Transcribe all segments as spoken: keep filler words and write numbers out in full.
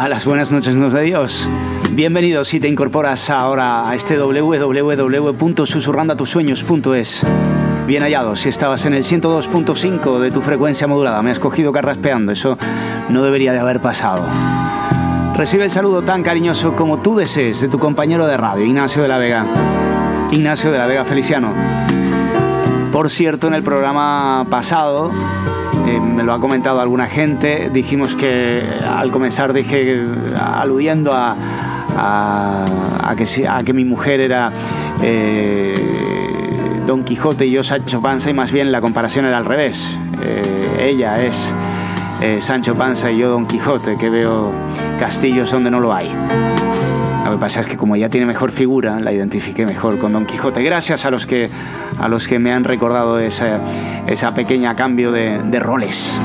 las buenas noches nos de Dios. Bienvenido si te incorporas ahora a este doble u doble u doble u punto susurrando a tus sueños punto es. Bien hallado, si estabas en el ciento dos punto cinco de tu frecuencia modulada, me has cogido carraspeando, eso no debería de haber pasado. Recibe el saludo tan cariñoso como tú desees de tu compañero de radio, Ignacio de la Vega. Ignacio de la Vega Feliciano. Por cierto, en el programa pasado, eh, me lo ha comentado alguna gente, dijimos que al comenzar dije, aludiendo a, a, a, que, a que mi mujer era eh, Don Quijote y yo Sancho Panza, y más bien la comparación era al revés. Eh, ella es eh, Sancho Panza y yo Don Quijote, que veo castillos donde no lo hay. Lo que pasa es que como ella tiene mejor figura, la identifiqué mejor con Don Quijote. Gracias a los que, a los que me han recordado esa, esa pequeña cambio de, de roles.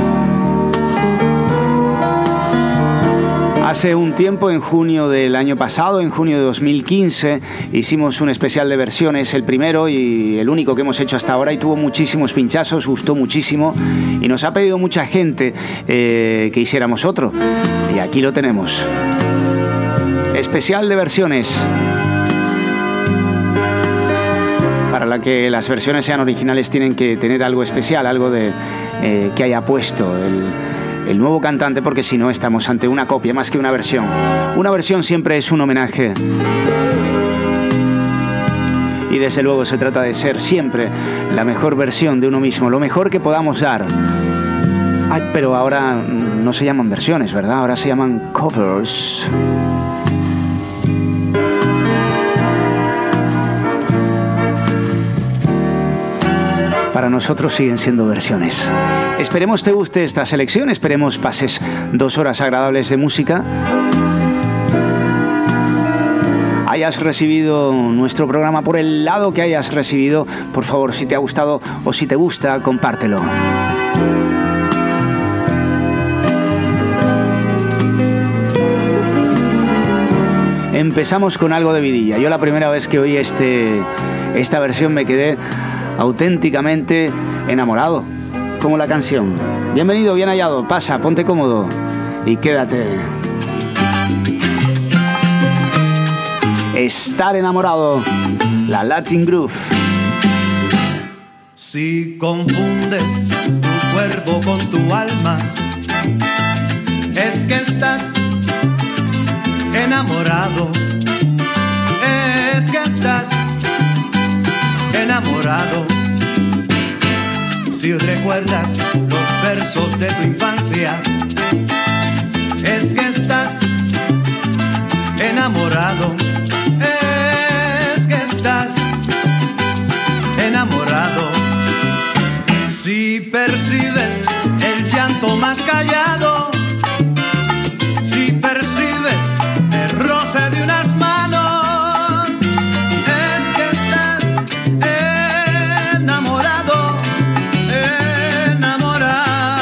Hace un tiempo, en junio del año pasado, en junio de dos mil quince, hicimos un especial de versiones, el primero y el único que hemos hecho hasta ahora, y tuvo muchísimos pinchazos, gustó muchísimo, y nos ha pedido mucha gente eh, que hiciéramos otro. Y aquí lo tenemos. Especial de versiones. Para la que las versiones sean originales tienen que tener algo especial, algo de eh, que haya puesto el, el nuevo cantante, porque si no estamos ante una copia más que una versión. Una versión siempre es un homenaje. Y desde luego se trata de ser siempre la mejor versión de uno mismo, lo mejor que podamos dar. Ay, pero ahora no se llaman versiones, ¿verdad? Ahora se llaman covers. Para nosotros siguen siendo versiones. Esperemos te guste esta selección, esperemos pases dos horas agradables de música. Hayas recibido nuestro programa por el lado que hayas recibido, por favor, si te ha gustado o si te gusta, compártelo. Empezamos con algo de vidilla. Yo la primera vez que oí este, esta versión me quedé auténticamente enamorado, como la canción. Bienvenido, bien hallado, pasa, ponte cómodo y quédate. Estar enamorado, la Latin Groove. Si confundes tu cuerpo con tu alma, es que estás enamorado, es que estás enamorado. Si recuerdas los versos de tu infancia, es que estás enamorado, es que estás enamorado. Si percibes el llanto más callado, si percibes el roce de unas manos, es que estás enamorado, enamorado.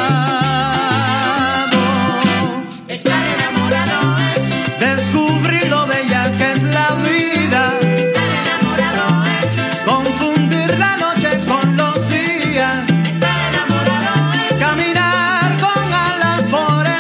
Estar enamorado es descubrir lo bella que es la vida. Estar enamorado es confundir la noche con los días. Estar enamorado es caminar con alas por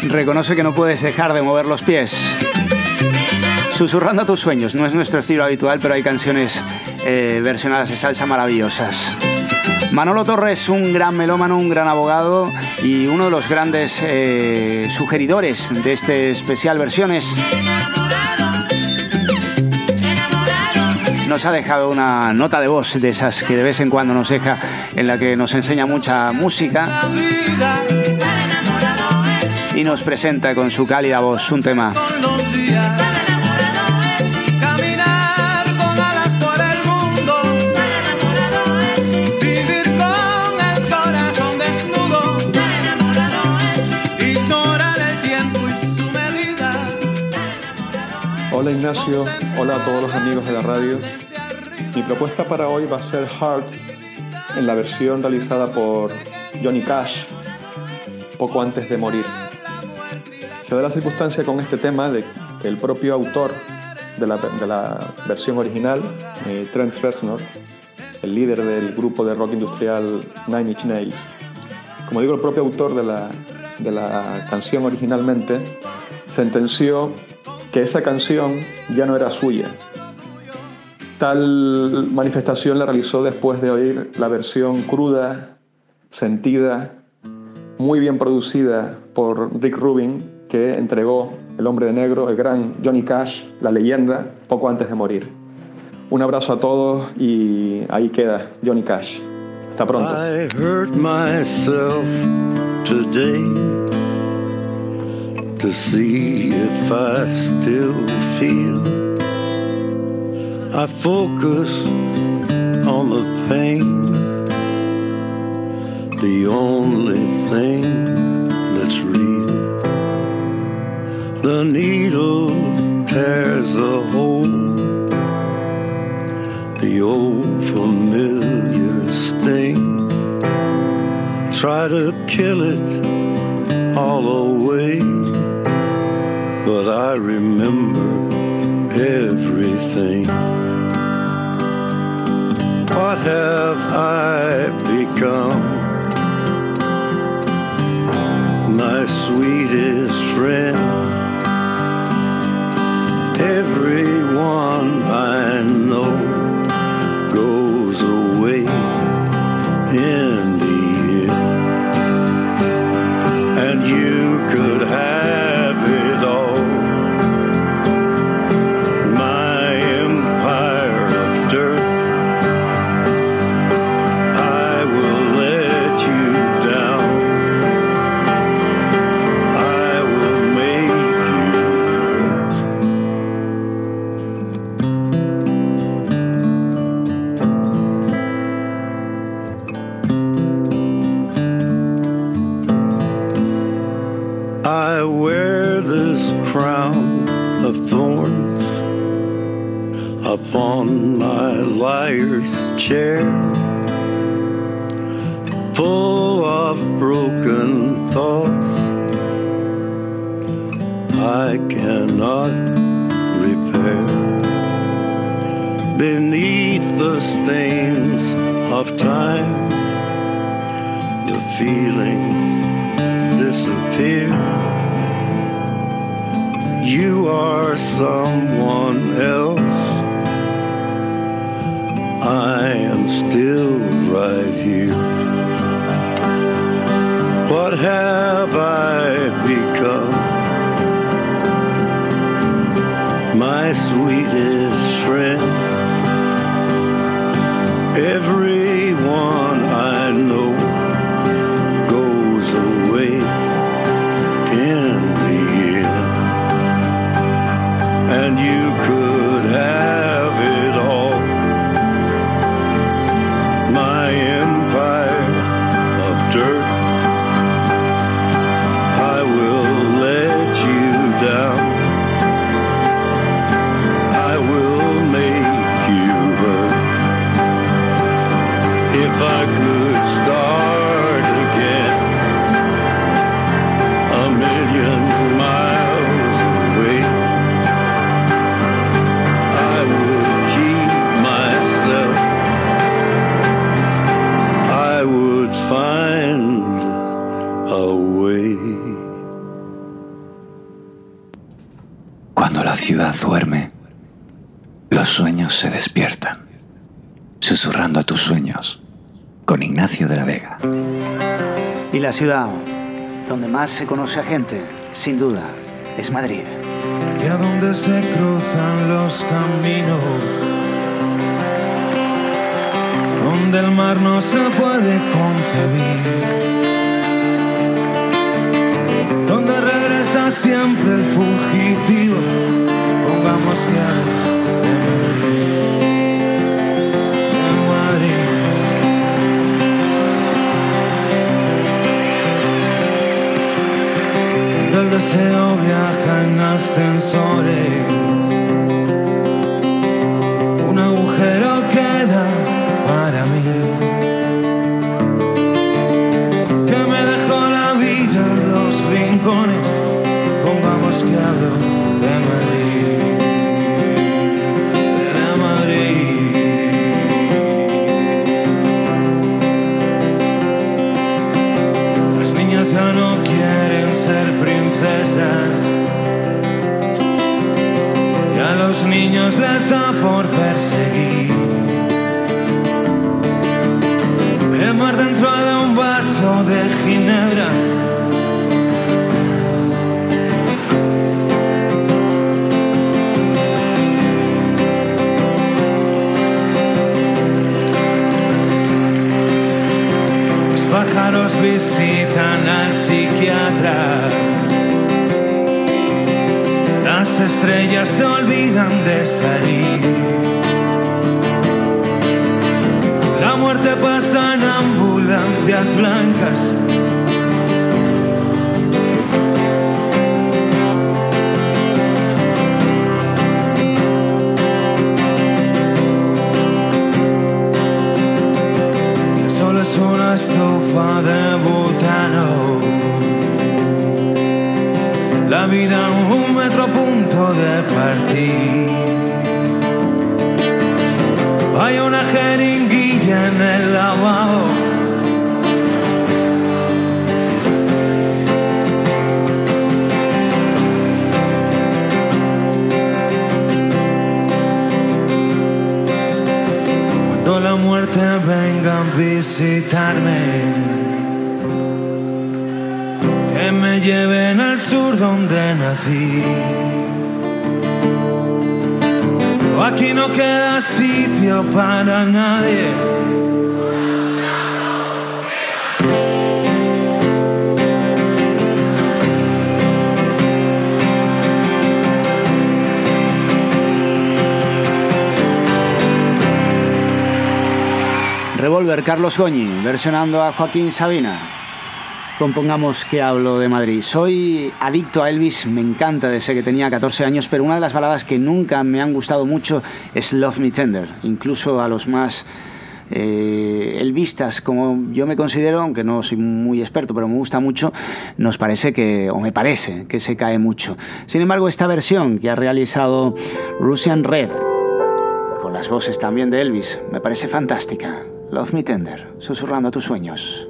reconoce que no puedes dejar de mover los pies. Susurrando a tus sueños, no es nuestro estilo habitual, pero hay canciones eh, versionadas de salsa maravillosas. Manolo Torres, un gran melómano, un gran abogado y uno de los grandes eh, sugeridores de este especial versiones, nos ha dejado una nota de voz de esas que de vez en cuando nos deja, en la que nos enseña mucha música y nos presenta con su cálida voz un tema. Hola Ignacio, hola a todos los amigos de la radio. Mi propuesta para hoy va a ser Heart en la versión realizada por Johnny Cash poco antes de morir. Se da la circunstancia con este tema de que el propio autor de la, de la versión original, eh, Trent Reznor, el líder del grupo de rock industrial Nine Inch Nails, como digo, el propio autor de la, de la canción originalmente, sentenció que esa canción ya no era suya. Tal manifestación la realizó después de oír la versión cruda, sentida, muy bien producida por Rick Rubin, que entregó el hombre de negro, el gran Johnny Cash, la leyenda, poco antes de morir. Un abrazo a todos y ahí queda Johnny Cash. Hasta pronto. I hurt myself today to see if I still feel. I focus on the pain, the only thing that's real. The needle tears a hole, the old familiar sting. Try to kill it all away, but I remember everything. What have I become? My sweetest friend. Everyone I know goes away in the end, and you could have it all. I wear this crown of thorns upon my liar's chair, full of broken thoughts I cannot repair. Beneath the stains of time, the feelings disappear. You are someone else, I am still right here. What have I become? My sweetest friend. Everyone I know goes away in the end, and you could have it all. My empire of dirt, I will let you down. I will make you hurt. If I could start again, a million miles away, I would keep myself. I would find a way. Cuando la ciudad duerme, los sueños se despiertan. Susurrando a tus sueños, con Ignacio de la Vega. Y la ciudad donde más se conoce a gente, sin duda, es Madrid. Y a donde se cruzan los caminos, donde el mar no se puede concebir, donde regresa siempre el fugitivo, pongamos que algo de Madrid, de Madrid. Donde el deseo viaja en ascensores, un agujero queda para mí, que me dejó la vida en los rincones, pongamos que hablo de Madrid, de Madrid. Las niñas ya no quieren ser princesas, y a los niños les da por perseguir el mar dentro de un vaso de ginebra. Los pájaros visitan al psiquiatra, las estrellas se olvidan de salir, la muerte pasa en ambulancias blancas. El sol es una estufa de butano, la vida un metro punto de partir. Hay una jeringuilla en el lavabo, cuando la muerte venga a visitarme, que me lleven al sur donde nací. Aquí no queda sitio para nadie. Revolver, Carlos Goñi, versionando a Joaquín Sabina. Compongamos que hablo de Madrid. Soy adicto a Elvis, me encanta desde que tenía catorce años, pero una de las baladas que nunca me han gustado mucho es Love Me Tender. Incluso a los más eh, elvistas, como yo me considero, aunque no soy muy experto, pero me gusta mucho, nos parece que, o me parece, que se cae mucho. Sin embargo, esta versión que ha realizado Russian Red, con las voces también de Elvis, me parece fantástica. Love Me Tender, susurrando a tus sueños.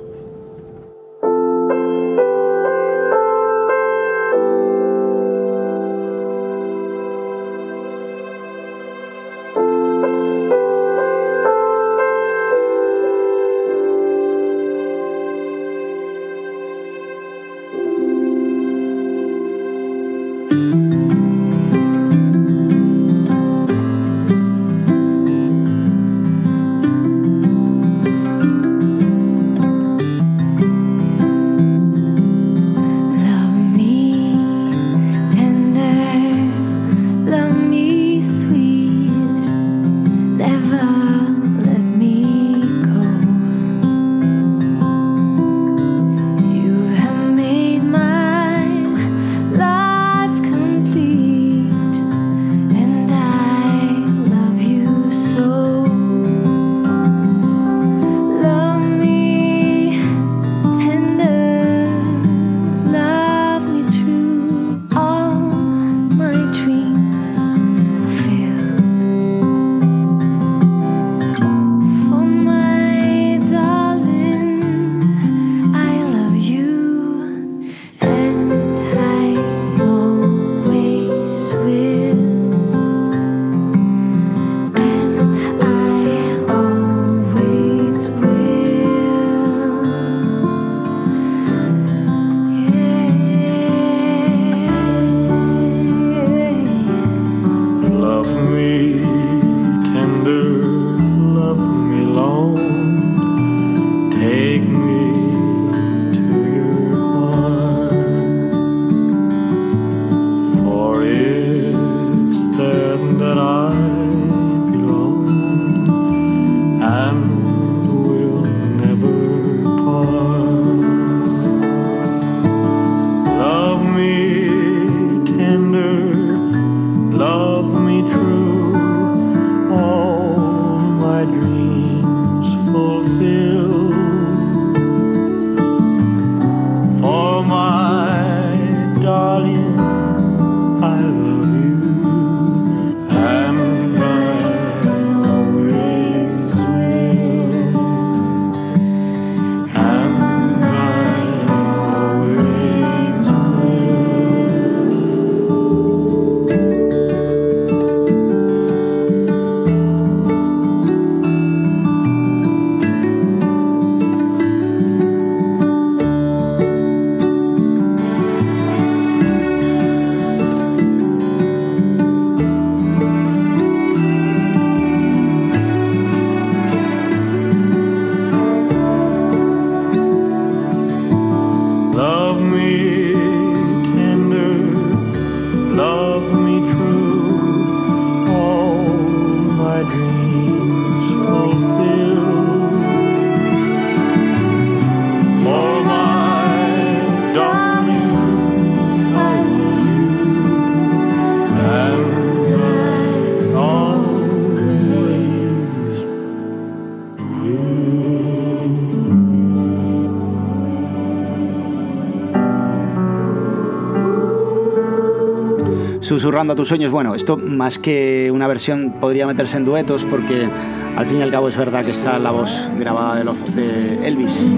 Susurrando a tus sueños. Bueno, esto más que una versión podría meterse en duetos porque al fin y al cabo es verdad que está la voz grabada de, los, de Elvis.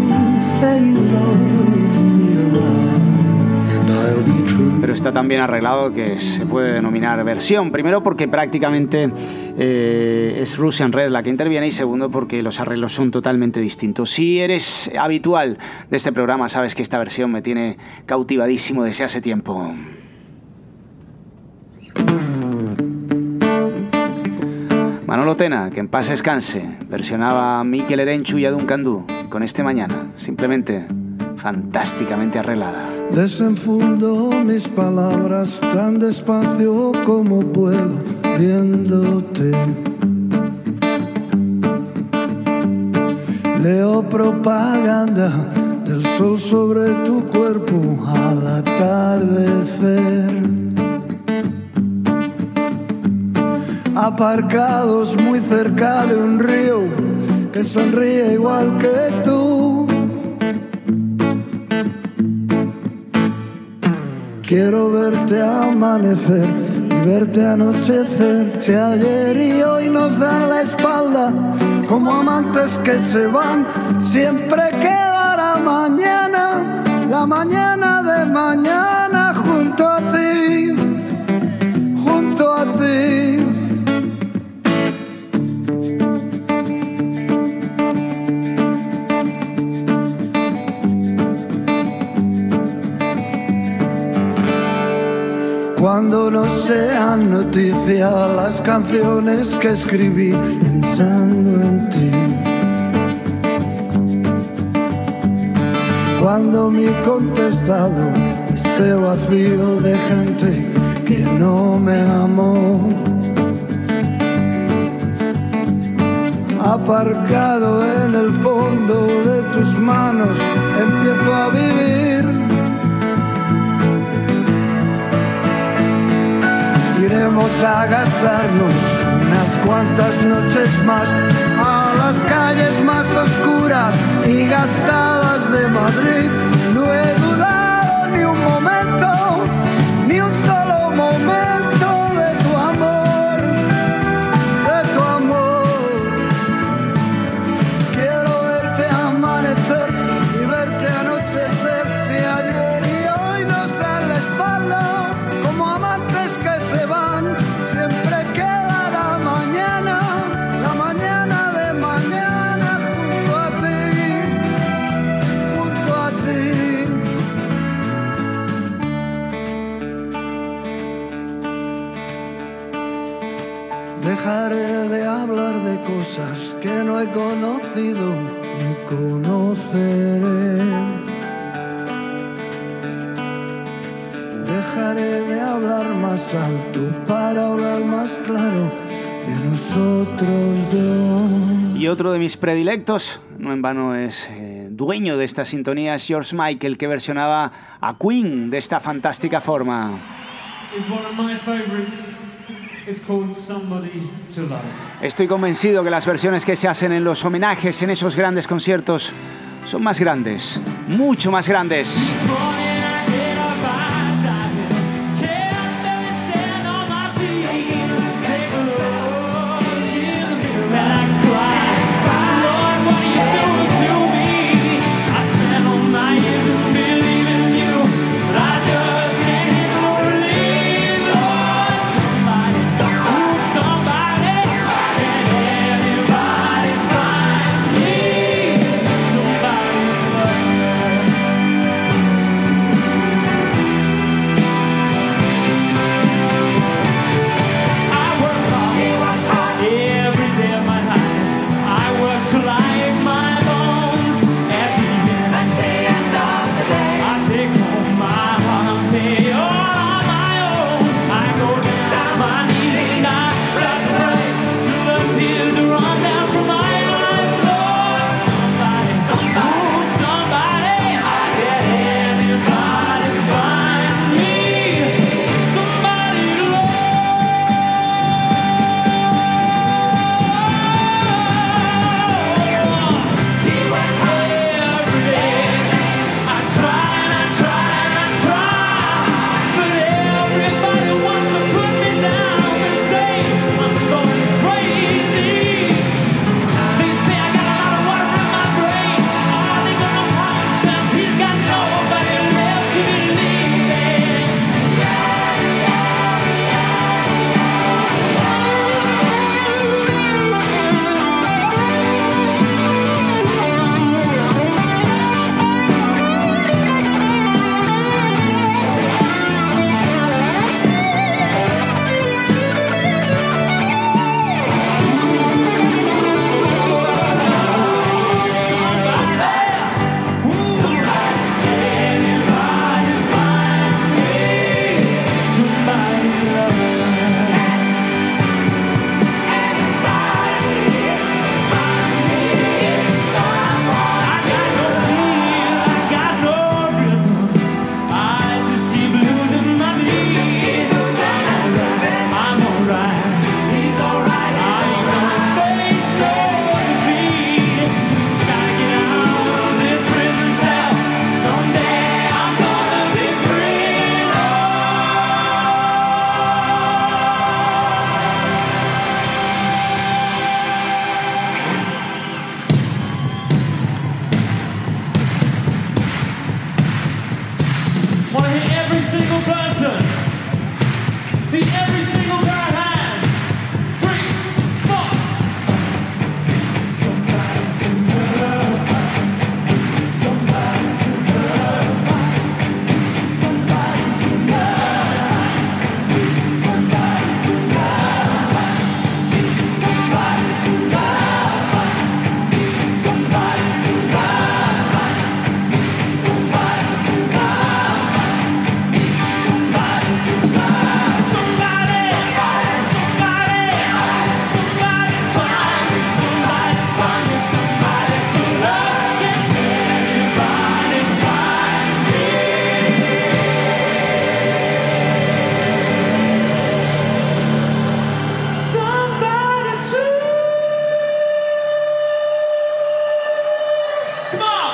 Pero está tan bien arreglado que se puede denominar versión. Primero porque prácticamente eh, es Russian Red la que interviene, y segundo porque los arreglos son totalmente distintos. Si eres habitual de este programa sabes que esta versión me tiene cautivadísimo desde hace tiempo. Manolo Tena, que en paz descanse, versionaba a Mikel Erenchu y a Duncan Du con este Mañana, simplemente fantásticamente arreglada. Desenfundo mis palabras tan despacio como puedo, viéndote. Leo propaganda del sol sobre tu cuerpo al atardecer. Aparcados muy cerca de un río que sonríe igual que tú. Quiero verte amanecer y verte anochecer. Si ayer y hoy nos dan la espalda como amantes que se van, siempre quedará mañana, la mañana de mañana, junto a ti, junto a ti. Cuando no sean noticia las canciones que escribí pensando en ti. Cuando mi contestado esté vacío de gente que no me amó. Aparcado en el fondo de tus manos empiezo a vivir. Iremos a gastarnos unas cuantas noches más a las calles más oscuras y gastadas de Madrid. No he dudado ni un momento, ni un solo momento de tu amor, de tu amor. Quiero verte amanecer y verte anochecer. Si ayer y hoy nos dan la espalda como amantes que se van, siempre quedará mañana, la mañana de mañana, junto a ti, junto a ti. Dejaré de hablar de cosas que no he conocido ni conoceré. Dejaré de hablar más alto para hablar más claro de nosotros dos. Y otro de mis predilectos, no en vano es eh, dueño de esta sintonía, es George Michael, que versionaba a Queen de esta fantástica forma. It's one of my favorites. It's called Somebody to Love. Estoy convencido que las versiones que se hacen en los homenajes, en esos grandes conciertos, son más grandes, mucho más grandes. single person. See, every single guy has three, four. Somebody to love, somebody to love, somebody to love, somebody to love, somebody to love, somebody to love, somebody to love, somebody to love. Somebody, somebody, somebody find me, somebody find me, somebody to love. Everybody find me. Somebody to. Come on.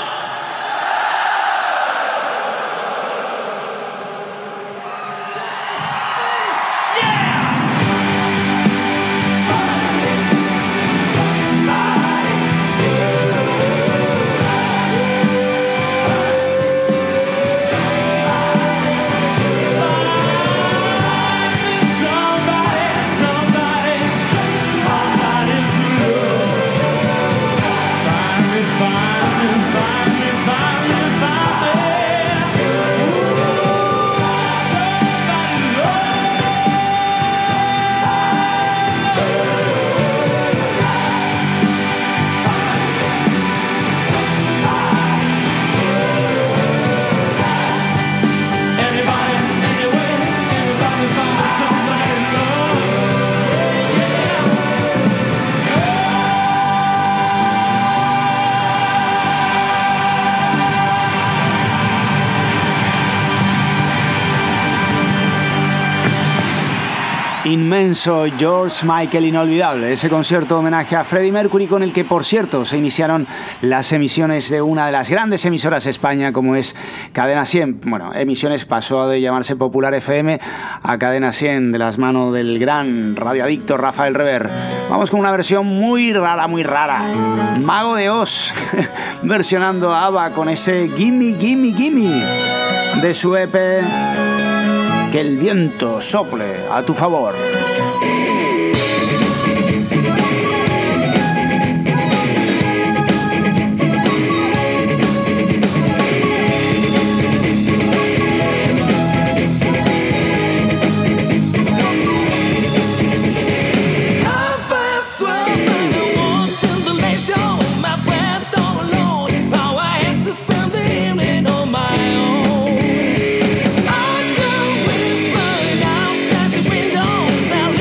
Inmenso George Michael inolvidable, ese concierto homenaje a Freddie Mercury con el que, por cierto, se iniciaron las emisiones de una de las grandes emisoras de España como es Cadena cien. Bueno, emisiones pasó de llamarse Popular F M a Cadena cien de las manos del gran radioadicto Rafael Rever. Vamos con una versión muy rara, muy rara. Mago de Oz versionando a ABBA con ese Gimme, Gimme, Gimme de su E P Que el viento sople a tu favor. Outside the window, sound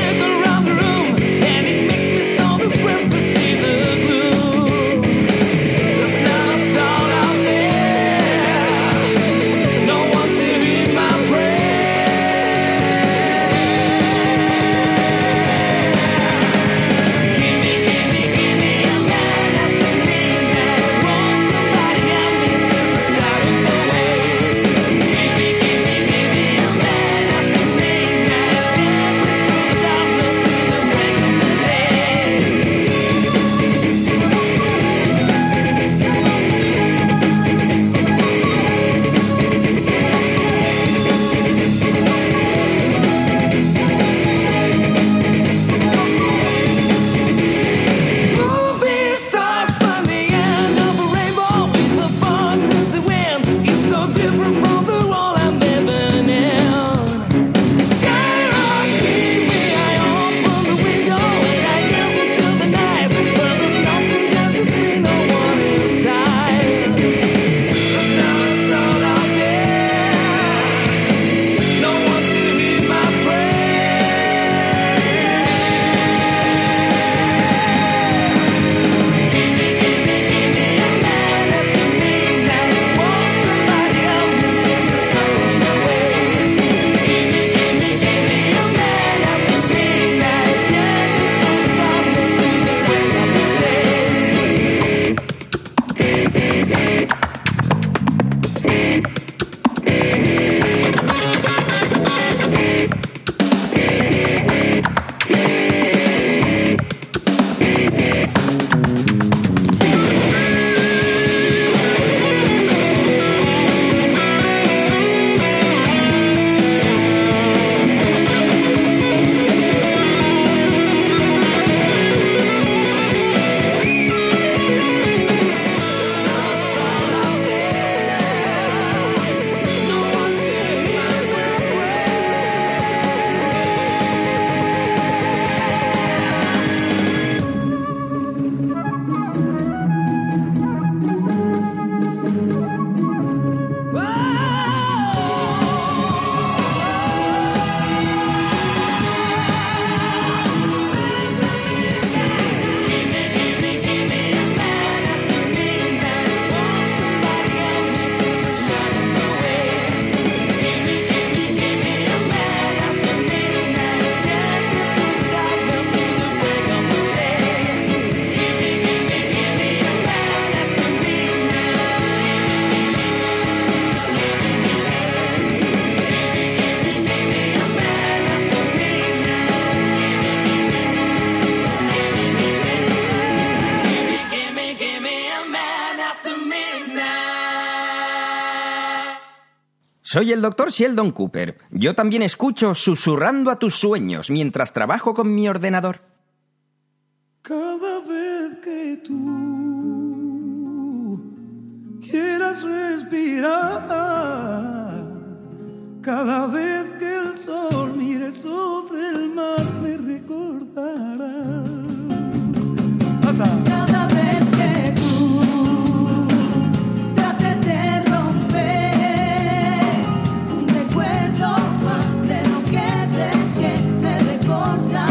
Soy el doctor Sheldon Cooper. Yo también escucho Susurrando a tus sueños mientras trabajo con mi ordenador. Cada vez que tú quieras respirar, cada vez que el sol mire sobre el mar, me recordarás. Pasa. Cada vez que tú trates de romper un recuerdo más de lo que dejé, me recordarás.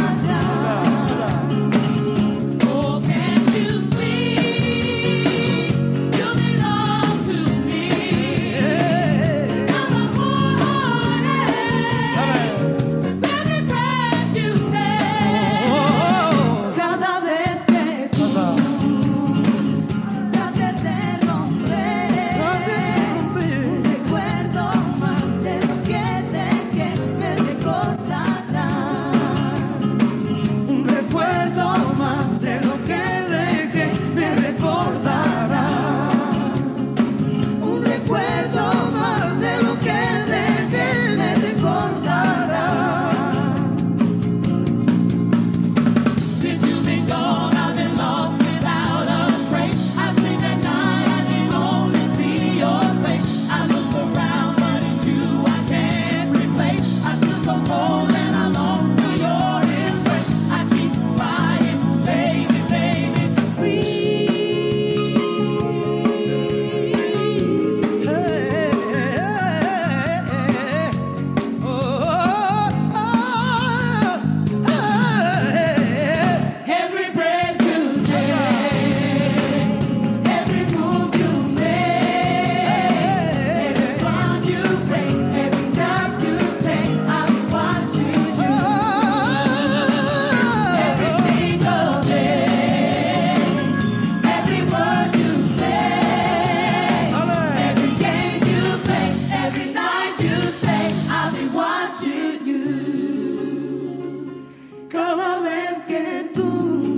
Oh, can't you see? You belong to me. I'm a woman. Every breath you take. Cada vez que tú trates de romper un recuerdo más de lo que dejé, me recordarás. Un recuerdo más de lo que dejé, me recordarás. Un recuerdo más de lo que dejé, me recordarás. Since you've been gone, I've been lost without a trace. I sleep at night, I can only see your face. I look around, but it's you I can't replace. I feel so cold and I long for your embrace. I keep crying, baby, baby, please. Every breath you take, every move you make, every bond you break, every step you take, I'm watching you. Every single day, every word you say, every game you play, every night you stay, I'll be watching you. Cada vez que tú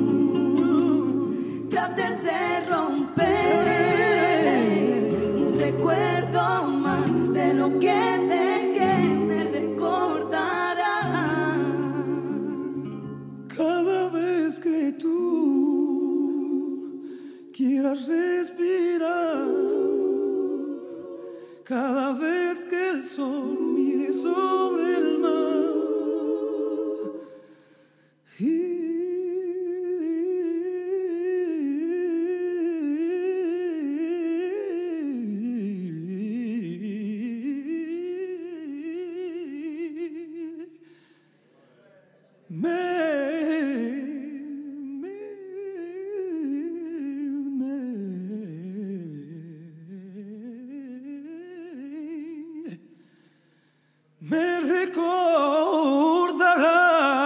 trates de romper un recuerdo más de lo que dejé, me recordarás. Cada vez que tú quieras respirar, cada vez que el sol mire sobre el mar. Me recordará.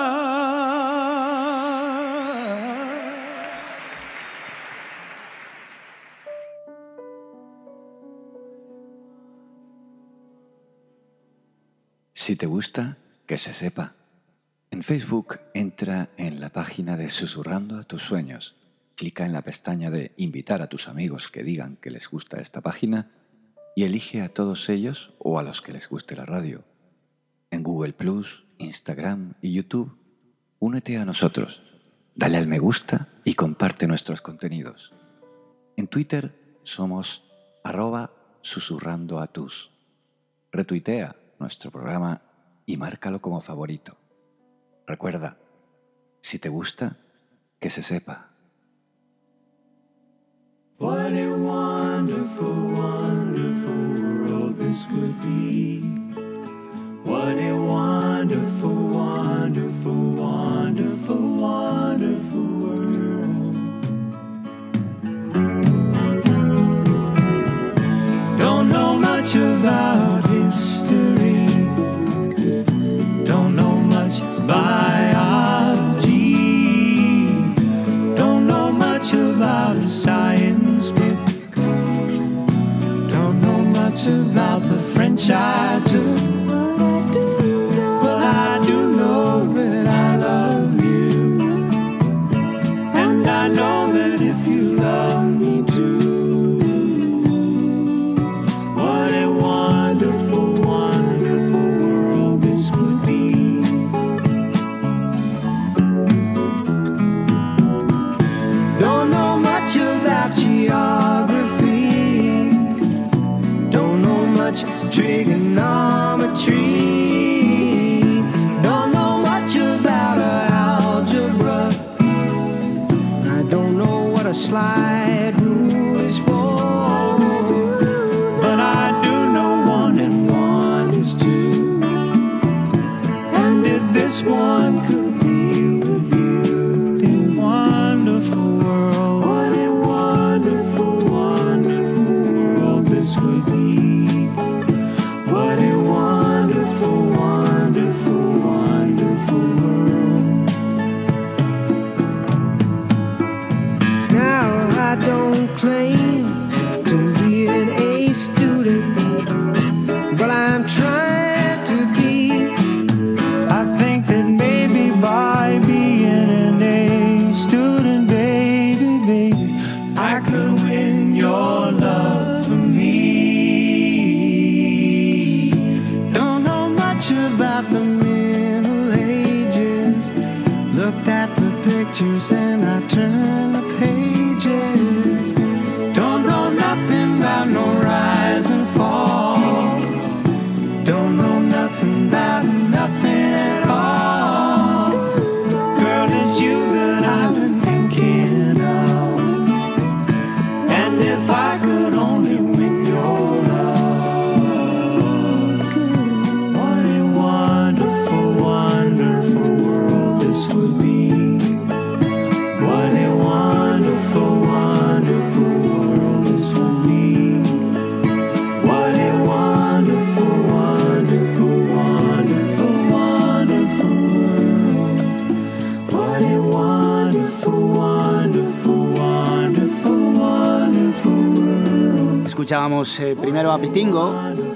Si te gusta, que se sepa. En Facebook entra en la página de Susurrando a tus sueños. Clica en la pestaña de Invitar a tus amigos que digan que les gusta esta página y elige a todos ellos o a los que les guste la radio. En Google Plus, Instagram y YouTube, únete a nosotros. Dale al me gusta y comparte nuestros contenidos. En Twitter somos arroba susurrando a tus. Retuitea nuestro programa y márcalo como favorito. Recuerda, si te gusta, que se sepa. What a wonderful, wonderful world this could be. What a wonderful, wonderful, wonderful, wonderful world. Don't know much about history. Don't know much biology. Don't know much about a science book. Don't know much about the French I took. But I do just one could be with you. A wonderful world. What a wonderful, wonderful world this would be. What a wonderful, wonderful, wonderful world. Now I don't claim to be an A student, but I'm trying to be. I think that maybe by being an A student, baby, baby, I could win your love for me. Don't know much about the Middle Ages. Looked at the pictures and I turned the pages. Don't know nothing about no rise and fall. Don't know nothing about nothing at all. Girl, it's you that I've been thinking of. And if I could only win your love, what a wonderful, wonderful world this would be. What a wonderful, wonderful world this would be. What a wonderful, wonderful, wonderful, wonderful world. What a wonderful, wonderful, wonderful, wonderful world. Escuchábamos eh, primero a Pitingo.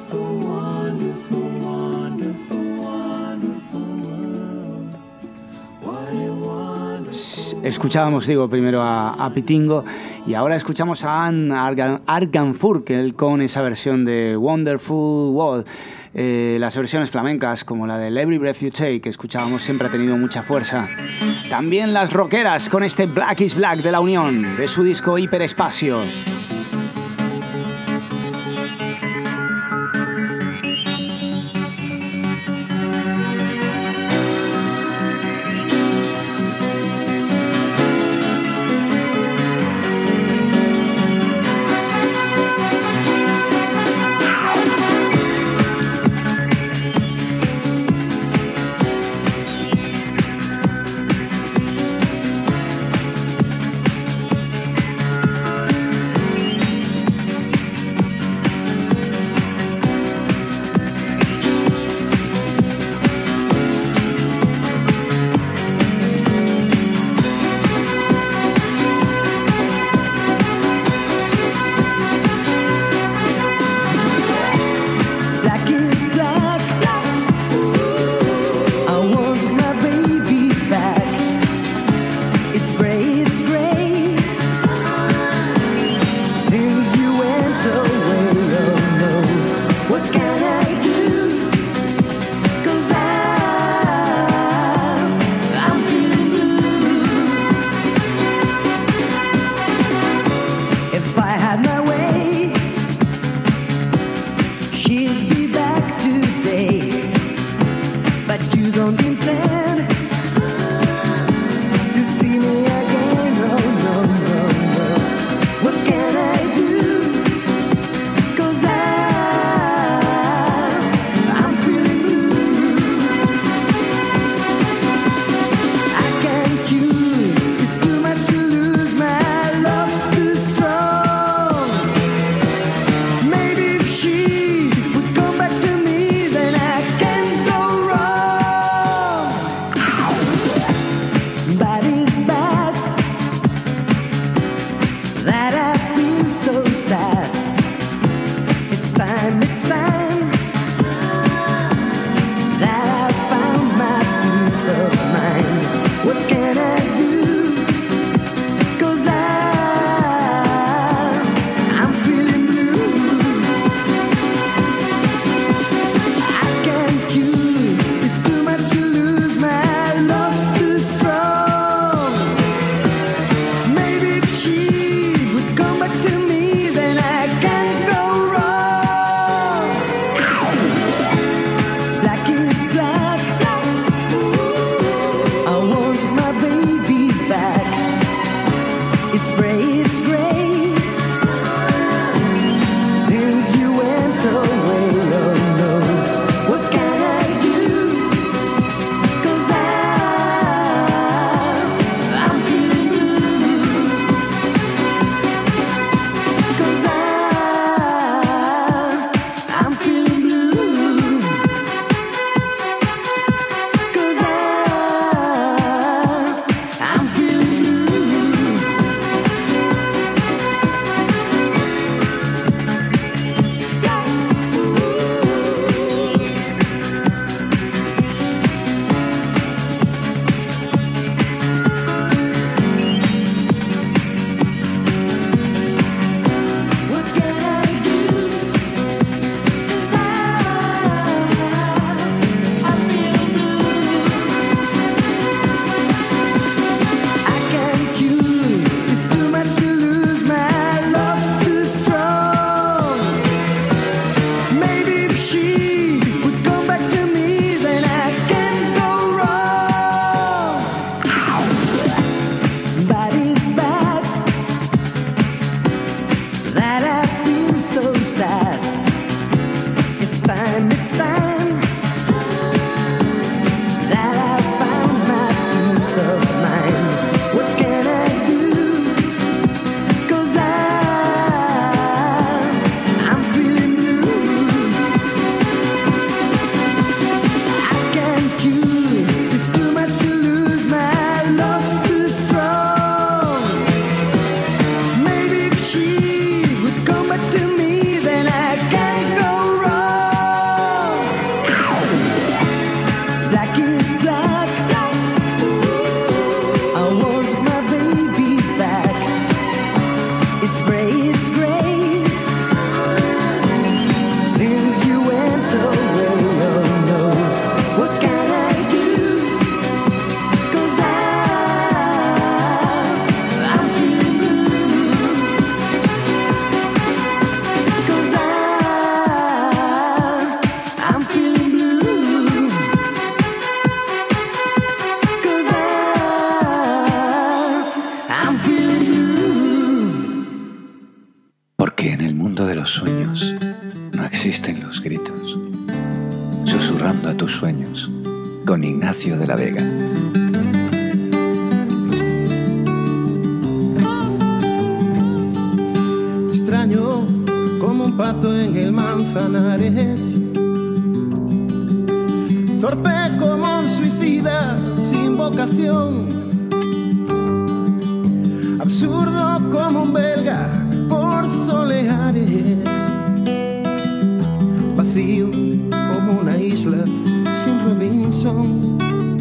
S- Escuchábamos, digo, primero a, a Pitingo y ahora escuchamos a Anne Argan, Arganfurkel con esa versión de Wonderful World. Eh, las versiones flamencas como la del Every Breath You Take que escuchábamos siempre ha tenido mucha fuerza. También las rockeras con este Black is Black de La Unión, de su disco Hiperespacio. Black is black. I want my baby back. It's gray, it's gray. Since you went away, oh no. What can I do? 'Cause I, I'm feeling blue. If I had my way, she'd be back today, but you don't intend to see me again. No, no, no, no. What can I do? 'Cause I, I'm feeling blue. I can't choose. It's too much to lose. My love's too strong. Maybe if she would come back to me, then I can go wrong. Black is black. I want my baby back. It's gray, it's gray. Since you went away, oh no, what can I do? 'Cause I, I'm feeling blue. 'Cause I, I'm feeling blue. 'Cause I, I'm feeling blue. Porque en el mundo de los sueños no existen los gritos. Susurrando a tus sueños con Ignacio de la Vega. Extraño como un pato en el Manzanares, torpe como un suicida sin vocación, absurdo como un belga por Soleares, vacío como una isla sin Robinson,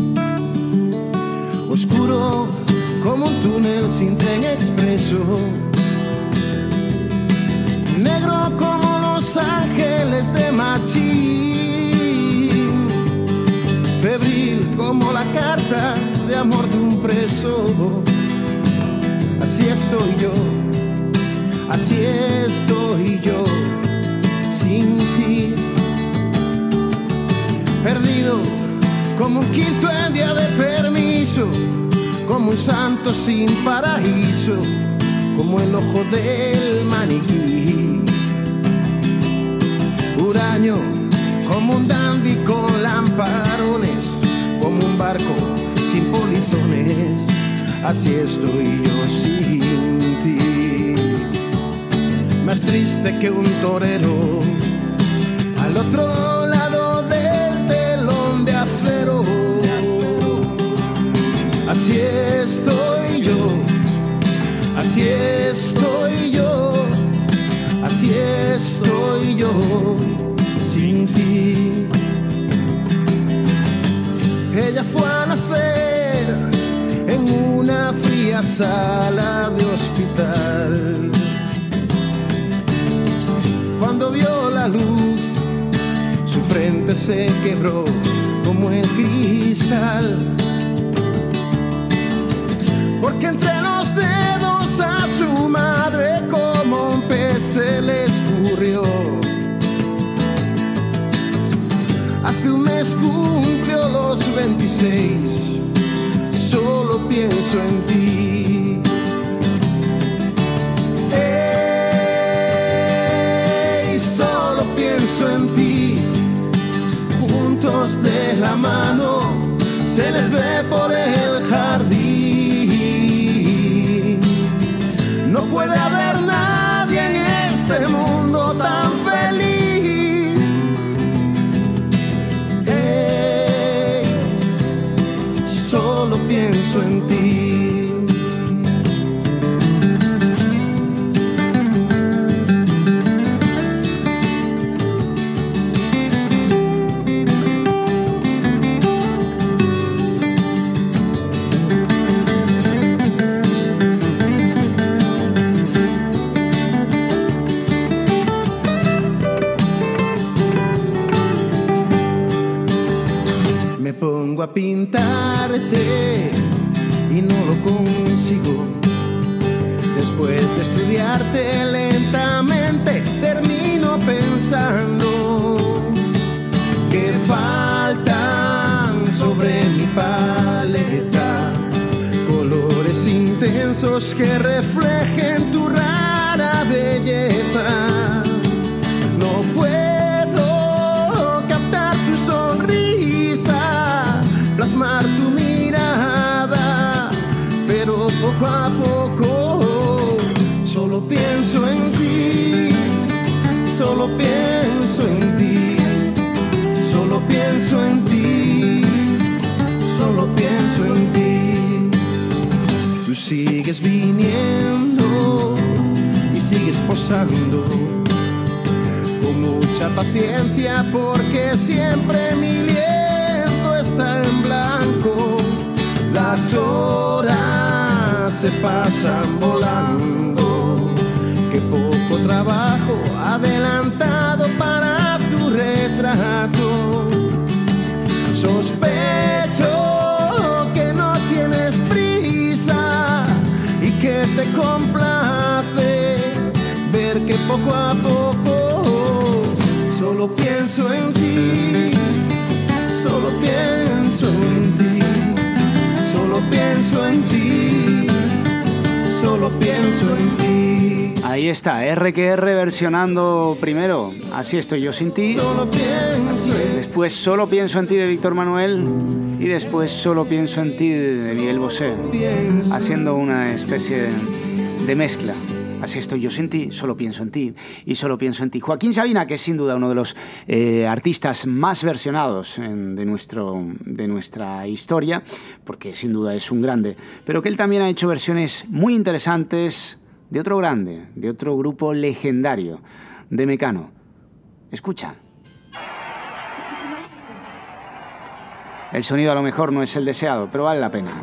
oscuro como un túnel sin tren expreso, negro como los ángeles de Machín, febril como la carta de amor de un preso. Así estoy yo, así estoy yo, sin ti. Perdido como un quinto en día de permiso, como un santo sin paraíso, como el ojo del maniquí. Huraño como un dandy con lamparones, como un barco sin polizones. Así estoy yo sin ti. Más triste que un torero al otro lado del telón de acero. Así estoy yo, así estoy yo, así estoy yo sin ti. Ella fue a nacer en una fría sala de hospital. Cuando vio la luz, su frente se quebró como el cristal. Porque entre los dedos a su madre como un pez se le escurrió. Hace un mes cumplió los veintiséis, solo pienso en ti. Ey, solo pienso en ti. Juntos de la mano se les ve por el jardín. No puede haber nadie en este mundo tan feliz. Hey, solo pienso en ti. A pintarte y no lo consigo. Después de estudiarte lentamente termino pensando que faltan sobre mi paleta colores intensos que reflejen tu rara belleza. No puedo captar tu sonrisa, plasmar tu mirada, pero poco a poco solo pienso en ti, solo pienso en ti, solo pienso en ti, solo pienso en ti. Tú sigues viniendo y sigues posando con mucha paciencia, porque siempre mi lienzo está se pasan volando. Qué poco trabajo adelantado para tu retrato. Sospecho que no tienes prisa y que te complace ver que poco a poco solo pienso en ti, solo pienso en ti, solo pienso en ti, solo pienso en ti. Ahí está, R que R versionando primero Así estoy yo sin ti, Solo pienso en después Solo pienso en ti de Víctor Manuel y después Solo pienso en ti de Miguel Bosé, haciendo una especie de, de mezcla. Así estoy yo sin ti, solo pienso en ti y solo pienso en ti. Joaquín Sabina, que es sin duda uno de los eh, artistas más versionados en, de, nuestro, de nuestra historia, porque sin duda es un grande, pero que él también ha hecho versiones muy interesantes de otro grande, de otro grupo legendario, de Mecano. Escucha. El sonido a lo mejor no es el deseado, pero vale la pena.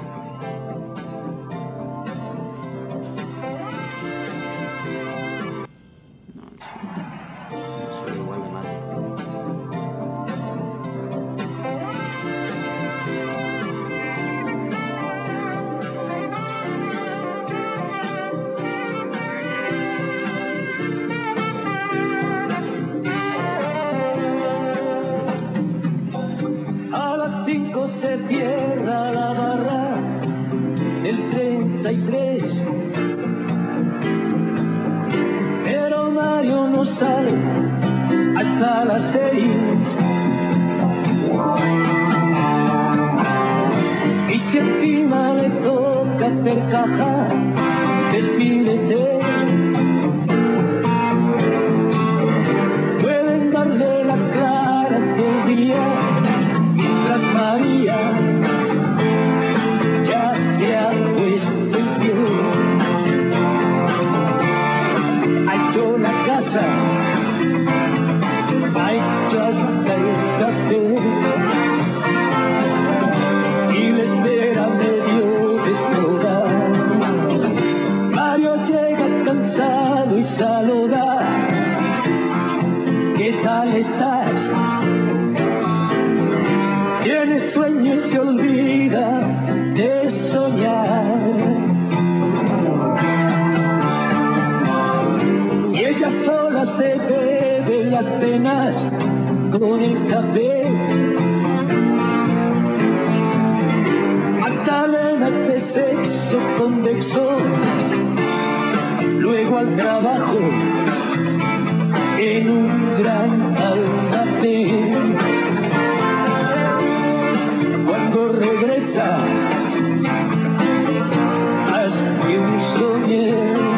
Se cierra la barra del treinta y tres, pero Mario no sale hasta las seis. Y si encima le toca hacer caja, despídete. Pueden darle las claras del día mientras María ya se ha puesto en pie. Ha hecho la casa, ha hecho hasta el café y le espera medio desnuda. Mario llega cansado y saluda. ¿Qué tal estás? Tiene sueño y se olvida de soñar. Y ella sola se bebe las penas con el café. Magdalenas de sexo convexo, luego al trabajo en un gran almacén. Cuando regresa, haz que un soñé,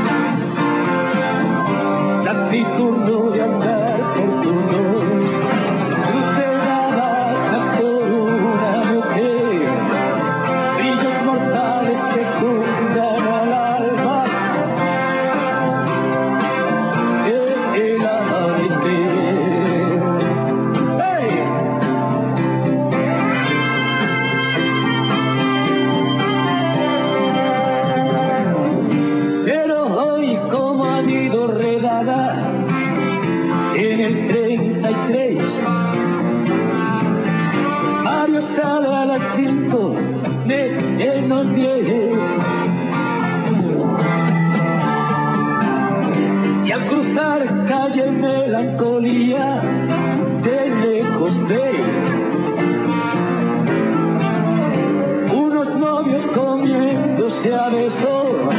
taciturno de andar por turnos, cruce navajas por una mujer, brillos mortales secundan al alma de el amanecer. ¡Hey! En el treinta y tres, Mario sale a las cinco menos diez, y al cruzar calle Melancolía, de lejos ve unos novios comiéndose a besos,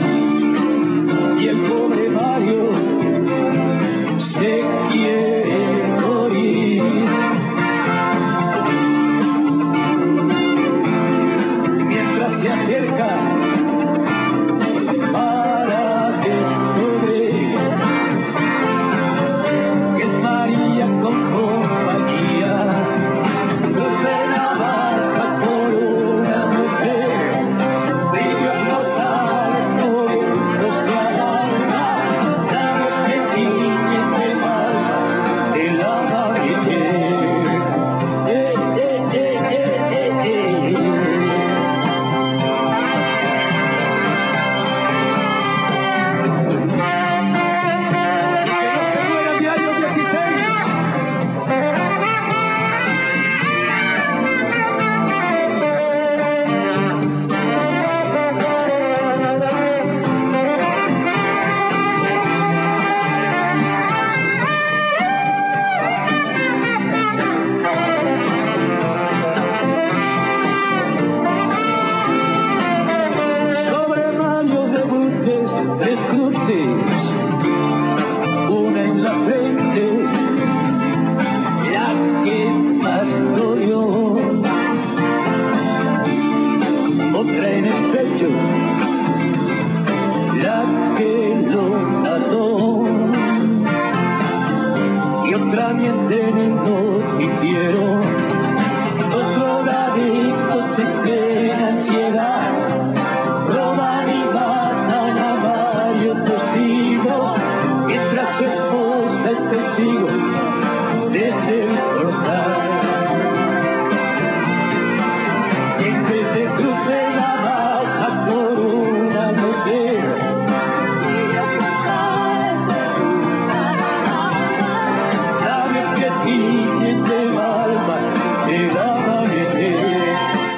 y el pobre Mario se quiere morir. Mientras se acerca para descubrir que es María con compañía, cruce navajas por una mujer, brillos mortales moviéndose al alma.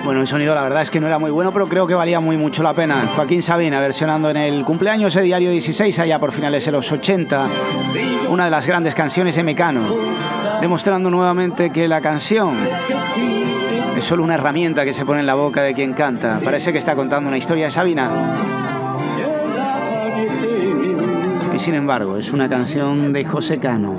Bueno, el sonido la verdad es que no era muy bueno, pero creo que valía muy mucho la pena. Joaquín Sabina versionando en el cumpleaños de Diario dieciséis, allá por finales de los ochenta, una de las grandes canciones de Mecano, demostrando nuevamente que la canción es solo una herramienta que se pone en la boca de quien canta. Parece que está contando una historia de Sabina. Y sin embargo, es una canción de José Cano.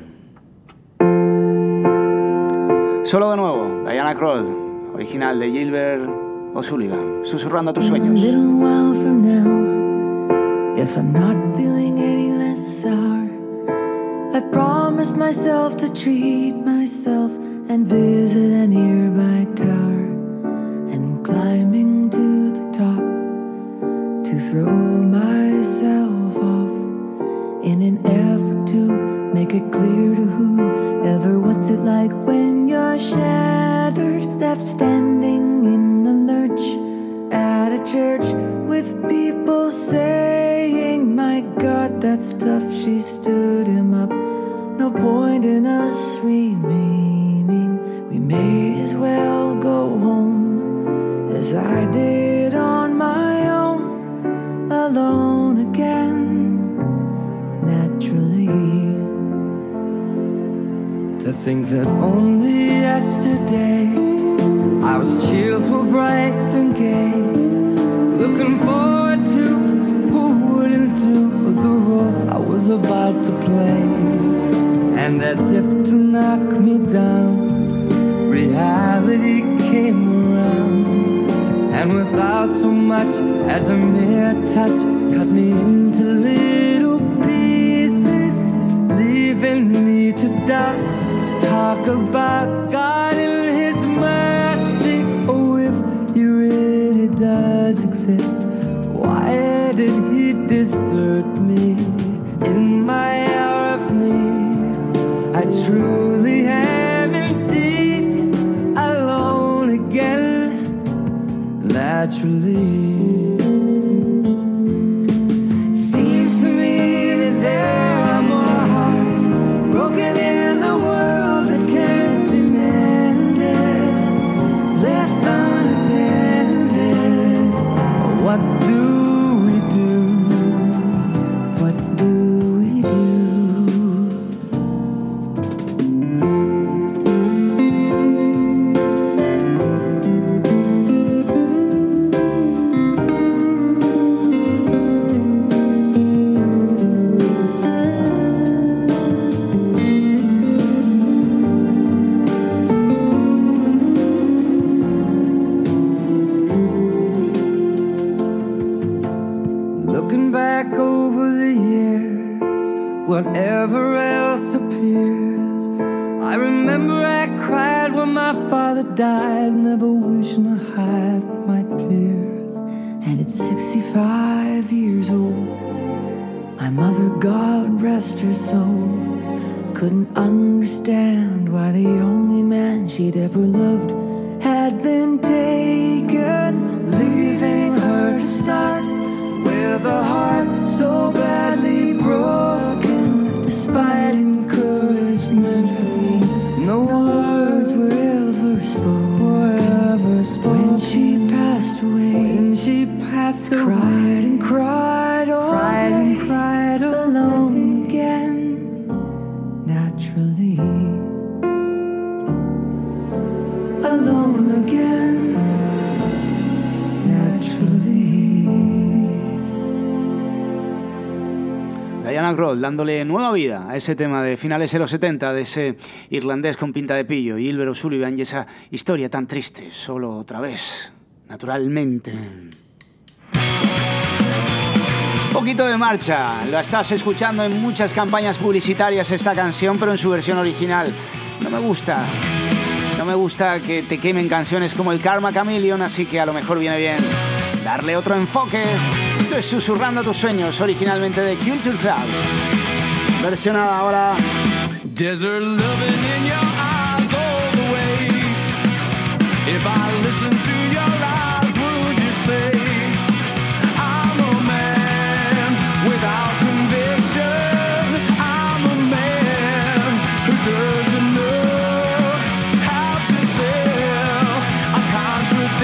Solo de nuevo, Diana Krall. Original de Gilbert O'Sullivan, Susurrando a tus sueños. A little while from now, if I'm not feeling any less sour, I promise myself to treat myself and visit a nearby tower, and climbing to the top to throw myself off in an effort to make it clear to whoever what's it like when you're shattered, left standing in the lurch at a church with people saying, my God, that's tough. She stood him up. No point in us remaining. We may as well go home as I did on my own, alone again, naturally. To think that only yesterday I was cheerful, bright and gay, looking forward to who wouldn't do the role I was about to play. And as if to knock me down, reality came around, and without so much as a mere touch, cut me into little pieces, leaving me to die. Talk about God and His mercy. Oh, if He really does exist, why did He desert me in my hour of need? I truly am indeed alone again, naturally. Seems to me that there are more hearts broken in the world unattended. What do we do? What do we do? Whatever else appears, I remember I cried when my father died, never wishing to hide my tears. And at sixty-five years old, my mother, God rest her soul, couldn't understand why the only man she'd ever loved had been taken, leaving her to start with a heart so badly broken. Despite encouragement from me, no words were ever spoken. Were ever spoken. When she passed away, when she passed away, cried and cried, all cried day, and cried, alone again, naturally, alone again, naturally. Diana Krall dándole nueva vida a ese tema de finales de los setenta, de ese irlandés con pinta de pillo, Gilbert O'Sullivan, y esa historia tan triste, solo otra vez, naturalmente. Poquito de marcha, la estás escuchando en muchas campañas publicitarias esta canción, pero en su versión original. No me gusta, no me gusta que te quemen canciones como el Karma Chameleon, así que a lo mejor viene bien darle otro enfoque. Esto es Susurrando a tus sueños, originalmente de Culture Club. Versionada ahora. Desert loving in your eyes all the way. If I listen to your lies, would you say I'm a man without conviction? I'm a man who doesn't know how to sell a contradiction.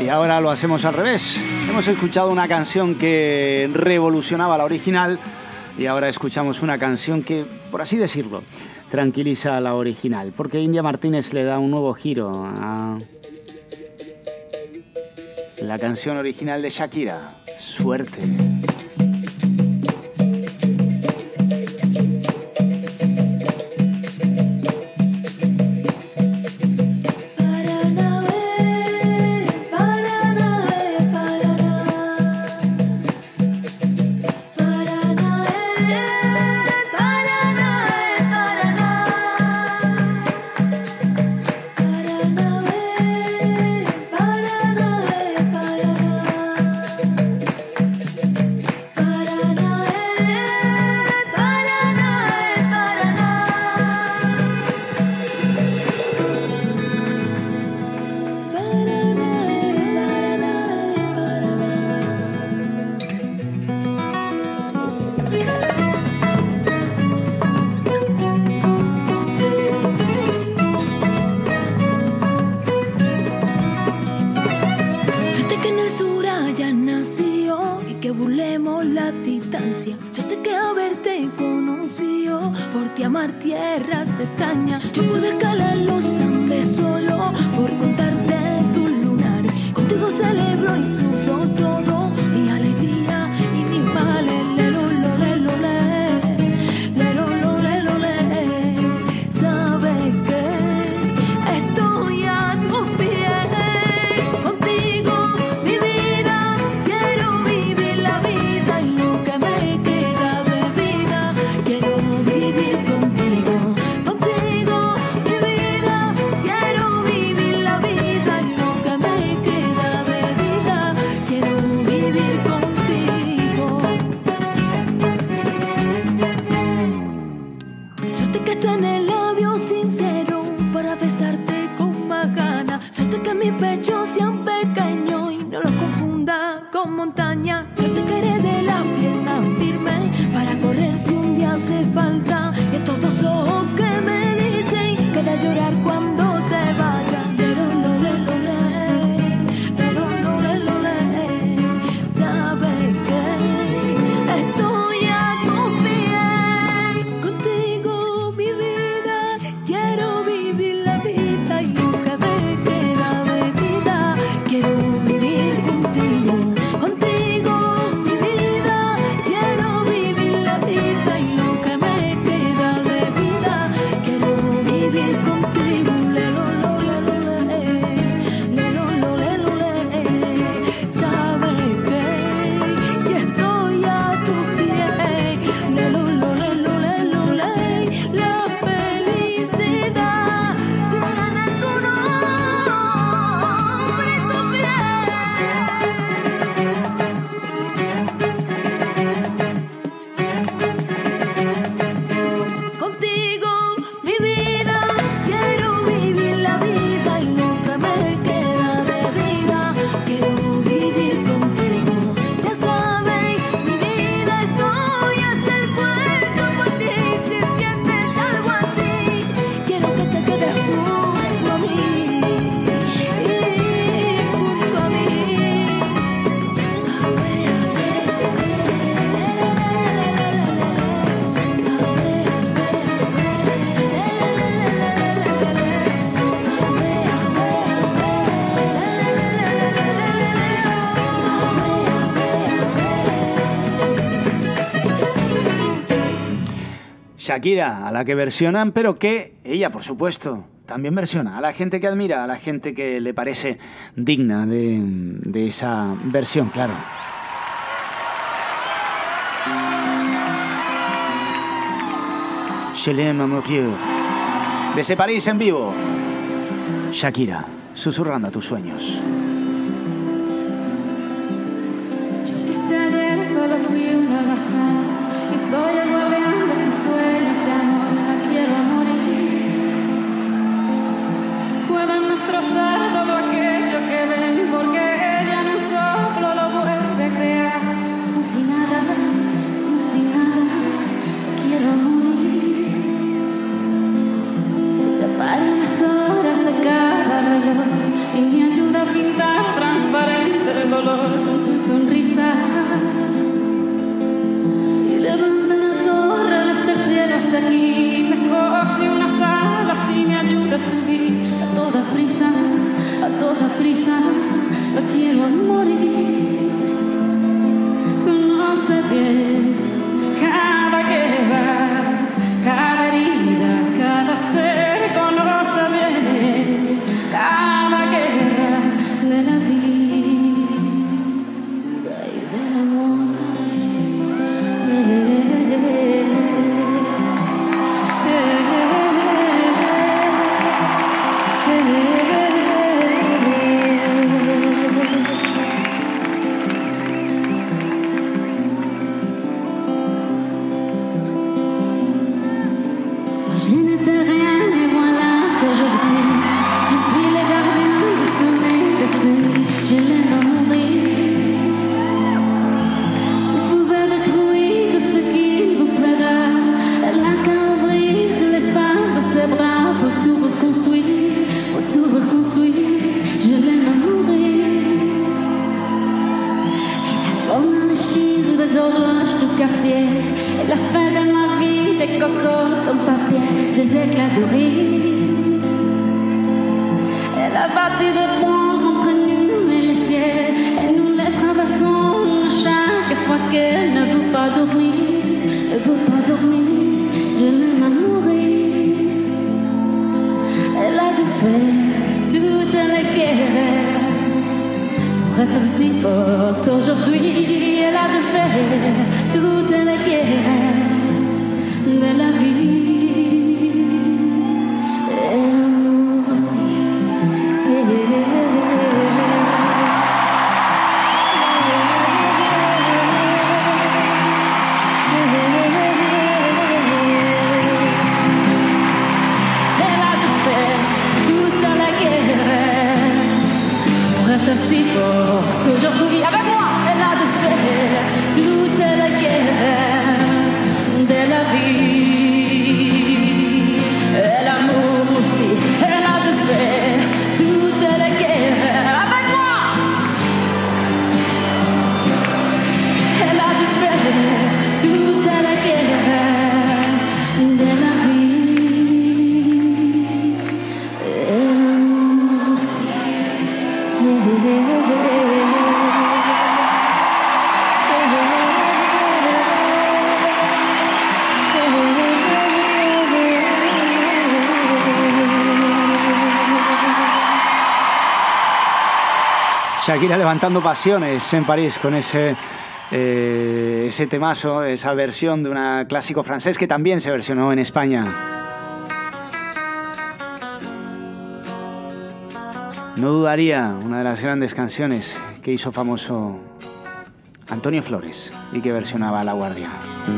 Y ahora lo hacemos al revés. Hemos escuchado una canción que revolucionaba la original y ahora escuchamos una canción que, por así decirlo, tranquiliza a la original, porque India Martínez le da un nuevo giro a la canción original de Shakira, Suerte. Shakira, a la que versionan, pero que ella, por supuesto, también versiona. A la gente que admira, a la gente que le parece digna de, de esa versión, claro. Je l'aime à mourir. Desde París en vivo. Shakira, susurrando a tus sueños. Yo quise ayer, solo fui una gazada. Y soy el guardián de sus sueños de amor, la quiero morir. Pueden destrozar todo aquello que ven, porque ella en un soplo lo vuelve a crear. Como si nada, como si nada, quiero morir. Ya para las horas de cada reloj y me ayuda a pintar transparente toda prisa, a toda prisa, lo quiero a morir. Conoce bien cada guerra, cada herida, cada ser, conoce bien cada guerra de la vida y del amor. Yeah. Je n'étais rien et voilà qu'aujourd'hui je suis le gardien de sommeil de ces nuits. Je l'aime à mourir. Vous pouvez détruire tout ce qu'il vous plaira. Elle n'a qu'à ouvrir l'espace de ses bras pour tout reconstruire, pour tout reconstruire. Je l'aime à mourir. Elle a comme les chiffres des horloges du quartier. Elle a fait de ma vie des cocottes en papier, des éclats de rire. Elle a bâti des ponts entre nous et le ciel, et nous les traversons chaque fois qu'elle ne veut pas dormir, ne veut pas dormir. Je l'aime à mourir. Elle a dû faire toutes les guerres pour être si forte aujourd'hui. Elle a dû faire toutes les guerres de la vie et l'amour aussi. Elle a dû faire toute la guerre pour être si forte aujourd'hui. Avec moi, elle a dû faire toute la guerre de la vie et l'amour aussi. Elle a dû faire toute la guerre. Avec moi, elle a dû faire toute la guerre de la vie et l'amour aussi. Shakira levantando pasiones en París con ese, eh, ese temazo, esa versión de un clásico francés que también se versionó en España. No dudaría, una de las grandes canciones que hizo famoso Antonio Flores y que versionaba La Guardia.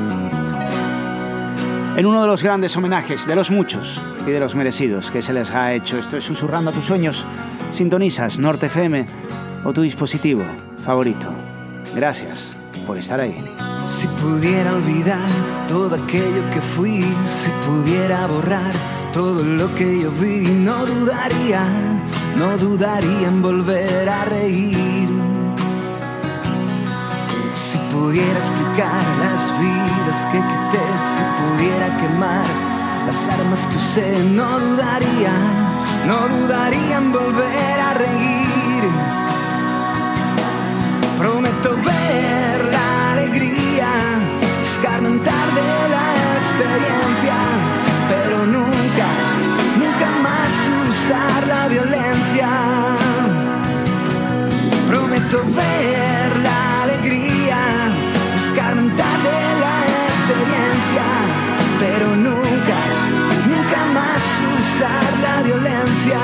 En uno de los grandes homenajes, de los muchos y de los merecidos que se les ha hecho. Esto es Susurrando a tus sueños. Sintonizas Norte F M o tu dispositivo favorito. Gracias por estar ahí. Si pudiera olvidar todo aquello que fui, si pudiera borrar todo lo que yo vi, no dudaría, no dudaría en volver a reír. Si pudiera explicar las vidas que quité, si pudiera quemar las armas que usé, no dudaría, no dudaría en volver a reír. Prometo ver la alegría, escarmentar de la experiencia, pero nunca, nunca más usar la violencia. Prometo ver la alegría, escarmentar de la experiencia, pero nunca, nunca más usar la violencia.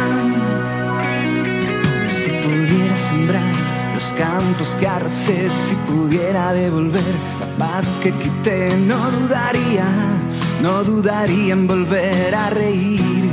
Si pudiera sembrar los campos que arrasé, si pudiera devolver la paz que quité, no dudaría, no dudaría en volver a reír.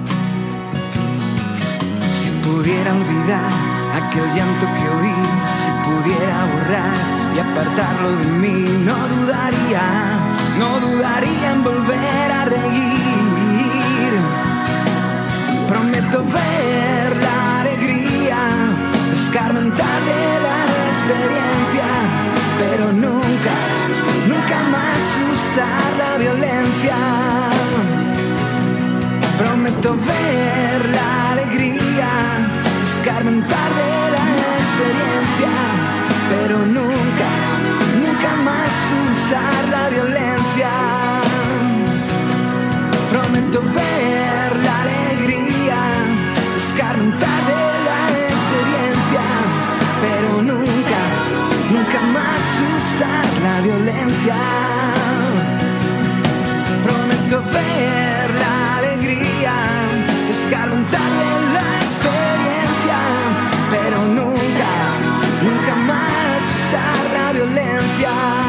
Si pudiera olvidar aquel llanto que oí, si pudiera borrar y apartarlo de mí, no dudaría, no dudaría en volver a reír. Prometo ver la alegría, escarmentar de la experiencia, pero nunca, nunca más usar la violencia. Prometo ver la alegría, experiencia, pero nunca, nunca más usar la violencia. Prometo ver la alegría, escarmentar de la experiencia, pero nunca, nunca más usar la violencia. Prometo ver la alegría, escarmentar de la experiencia, pero nunca, nunca más usar la violencia.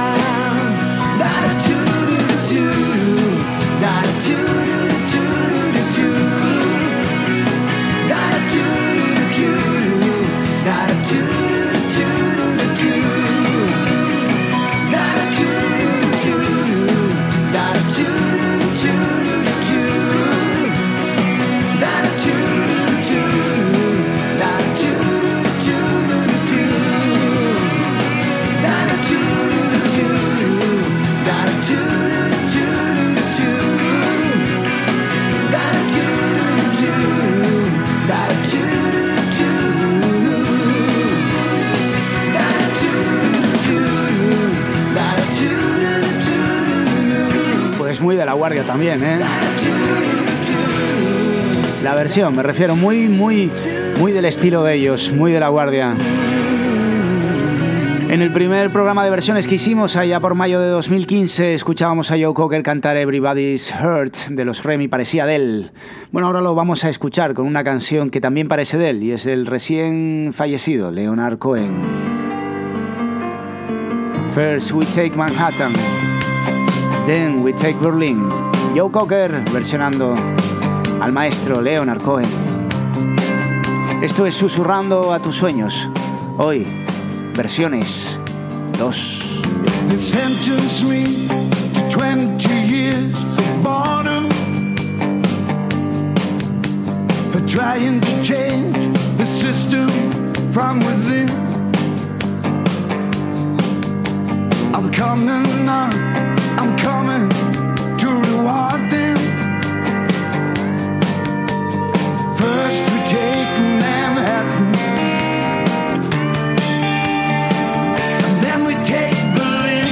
Muy de La Guardia también, ¿eh? La versión, me refiero, muy, muy, muy del estilo de ellos, muy de La Guardia. En el primer programa de versiones que hicimos allá por mayo de dos mil quince escuchábamos a Joe Cocker cantar Everybody's Hurt de los Remi, parecía de él. Bueno, ahora lo vamos a escuchar con una canción que también parece de él y es del recién fallecido Leonard Cohen. First we take Manhattan, then we take Berlin. Joe Cocker versionando al maestro Leonard Cohen. Esto es Susurrando a tus sueños. Hoy, versiones dos. They sentenced me to twenty years of boredom for trying to change the system from within. I'm coming on, I'm coming to reward them. First we take Manhattan, and then we take Berlin.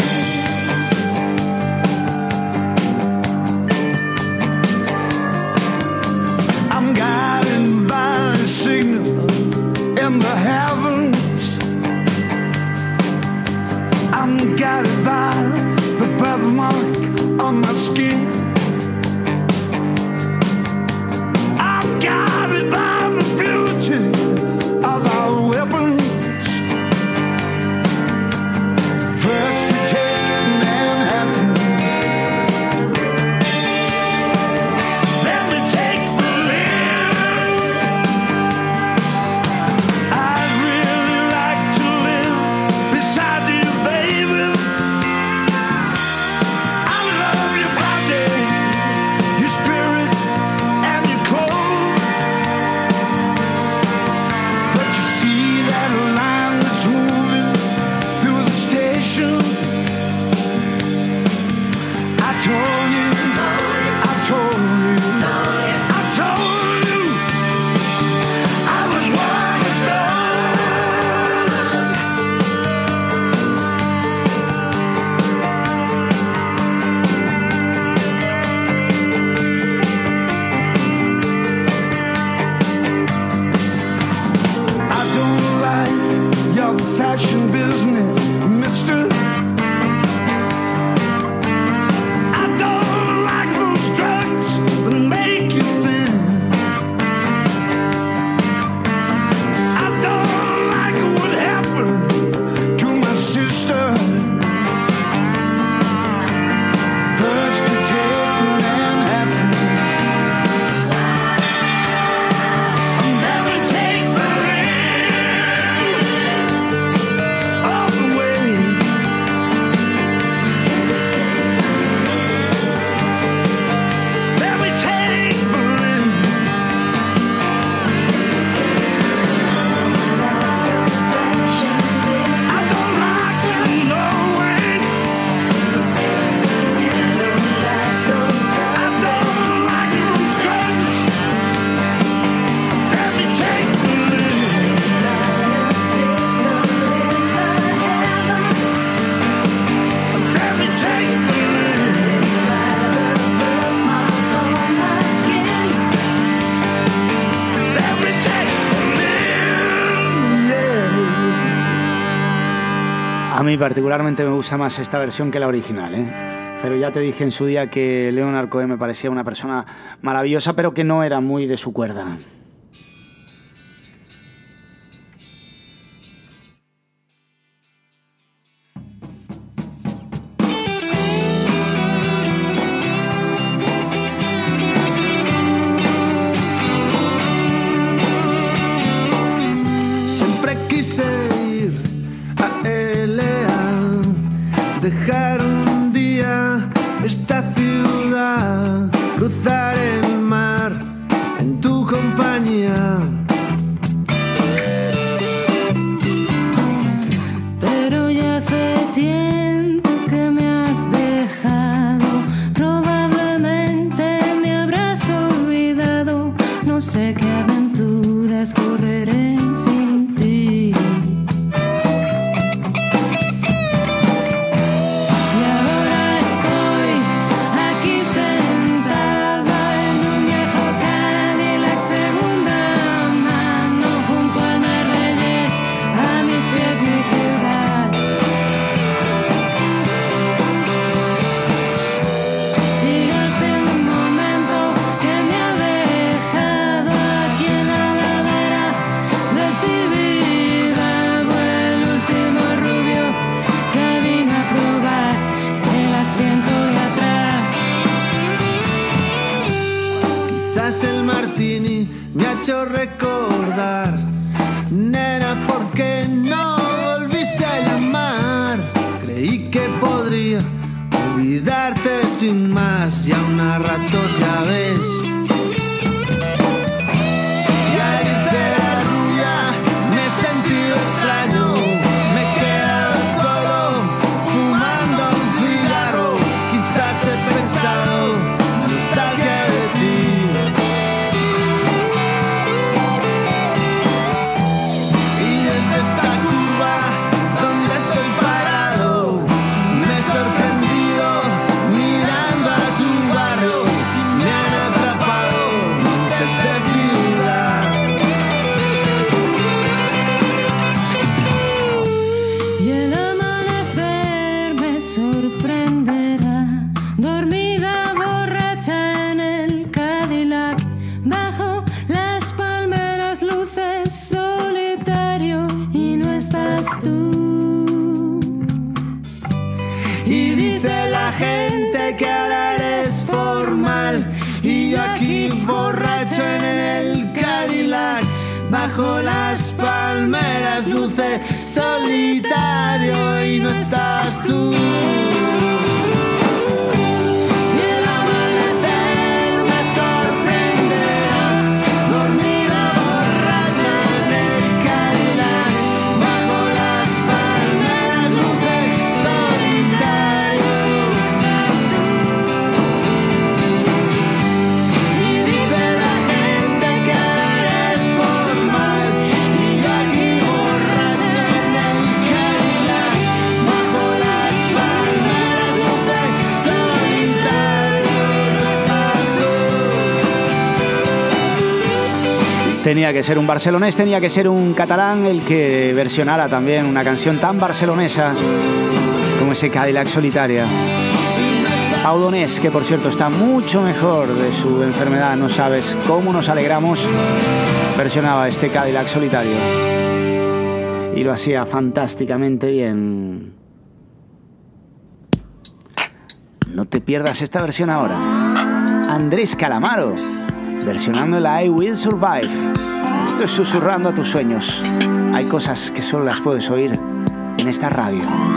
I'm guided by a signal in the heavens. I'm guided by A mí particularmente me gusta más esta versión que la original, ¿eh? Pero ya te dije en su día que Leonard Cohen me parecía una persona maravillosa, pero que no era muy de su cuerda. Siempre quise ir a L A, dejar un día esta ciudad, cruzar el mar en tu compañía. Pero ya hace tiempo que me has dejado, probablemente me habrás olvidado, no sé qué aventuras correré sin ti. Y ahora estoy aquí sentada en un viejo Cadillac segunda mano, junto al mar Belle, a mis pies mi ciudad. Y hace un momento que me ha dejado aquí en la ladera del Tibidabo, el último rubio que vino a probar el asiento de atrás. Quizás el martini me ha hecho recordar, nena, ¿por qué no volviste a llamar? Creí que podría olvidarte sin más, y aún a ratos ya ves. Y al irse la rubia me he sentido extraño, me he quedado solo fumando un cigarro. Quizás he pensado nostalgia de ti. Y desde esta curva donde estoy parado, me he sorprendido mirando a tu barrio. Me han atrapado montes de ciudad. Y el amanecer me sorprenderá, dormida borracha en el Cadillac, bajo las palmeras luces solitario, y no estás tú. Y dice la gente que ahora eres formal, y yo aquí borracho en el Cadillac, bajo las palmeras luce solitario, y no estás tú. Y el amanecer me sorprenderá, dormida borracha en el Cadillac, bajo las palmeras luce solitario, y no estás tú. Y dice la gente que ahora eres formal, y yo aquí borracho en el Cadillac, bajo las palmeras luce solitario, no estás tú. Tenía que ser un barcelonés, tenía que ser un catalán el que versionara también una canción tan barcelonesa como ese Cadillac Solitaria. Pau Donés, que por cierto está mucho mejor de su enfermedad, no sabes cómo nos alegramos, versionaba este Cadillac Solitario. Y lo hacía fantásticamente bien. No te pierdas esta versión ahora. Andrés Calamaro, versionando la I Will Survive. Esto es Susurrando a tus sueños. Hay cosas que solo las puedes oír en esta radio.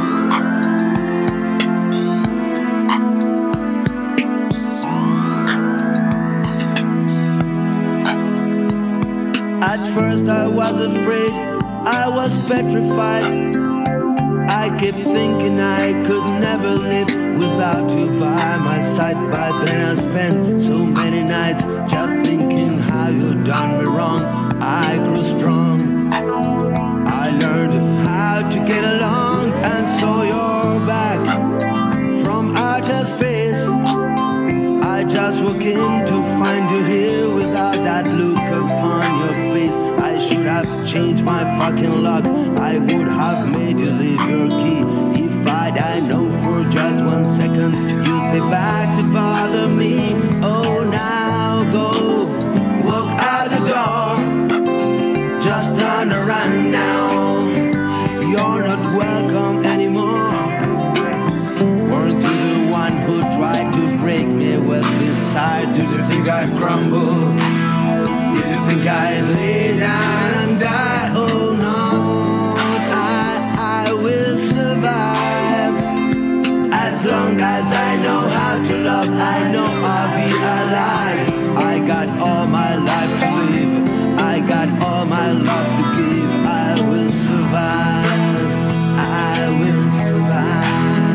At first I was afraid, I was petrified. I kept thinking I could never live without you by my side. But then I spent so many nights just thinking how you done me wrong. I grew strong, I learned how to get along, and saw your back from outer space. I just walk in to find you here without that look upon your face. I should have changed my fucking broken lock, I would have made you leave your key. If I'd I know for just one second you'd be back to bother me. Oh, now go, walk out the door, just turn around now. You're not welcome anymore. Weren't you the one who tried to break me with this side? Did you think I'd crumble? Did you think I'd lay down and die? Oh no, I, I will survive. As long as I know how to love, I know I'll be alive. I got all my life to live, I got all my love to give. I will survive, I will survive.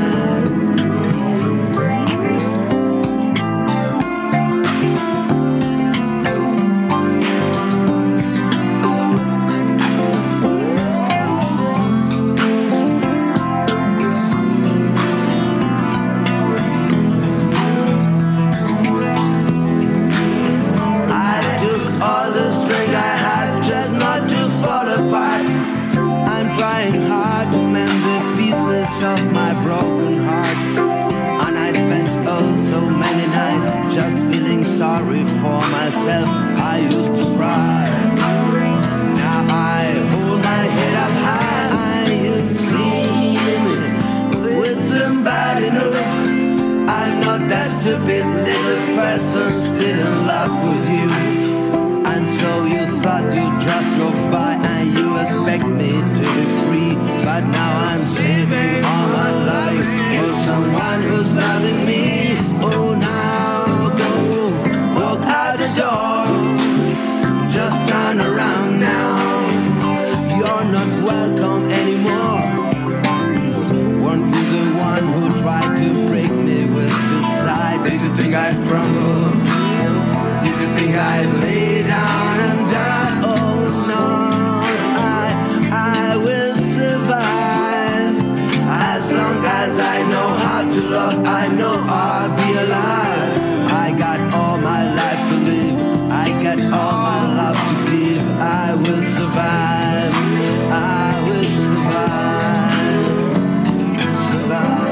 Of my broken heart, and I spent oh so many nights just feeling sorry for myself. I used to cry, now I hold my head up high. You see me with somebody new. I'm not that stupid little person still in love with you. And so you thought you'd just go by and you expect me to be free. But now I'm saving all my loving for someone who's loving me. Oh, now go, walk out the door, just turn around now. You're not welcome anymore. Weren't you the one who tried to break me with this side? Did you think I'd crumble? Did you think I'd lay down and die? Oh no, I, I will survive. As long as I know how to love, I know I'll be alive. I got all my life to live, I got all my love to give. I will survive, I will survive, survive.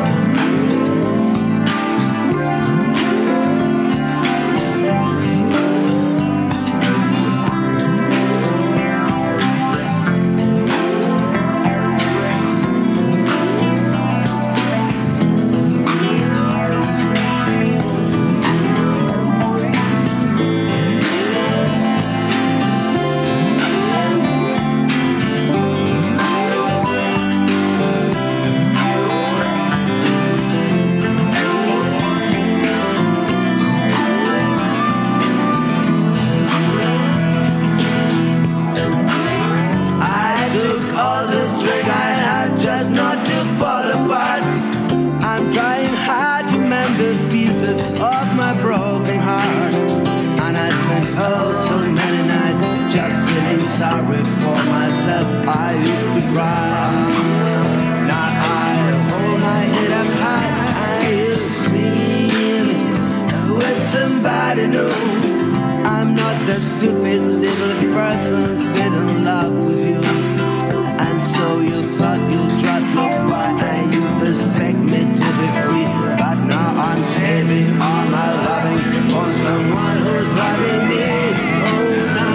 Sorry for myself, I used to cry. Now I hold my head up high, and you see me with somebody new. I'm not the stupid little person still in love with you. And so you thought you'd just look by and you expect me to be free. But now I'm saving all my loving for someone who's loving me. Oh, now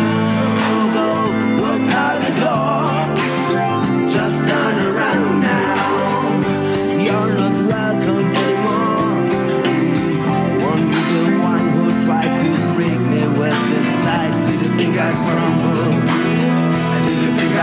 just turn around now. You're not welcome anymore. Weren't you the one who tried to break me with this side? Did you think I'd crumble? Did you think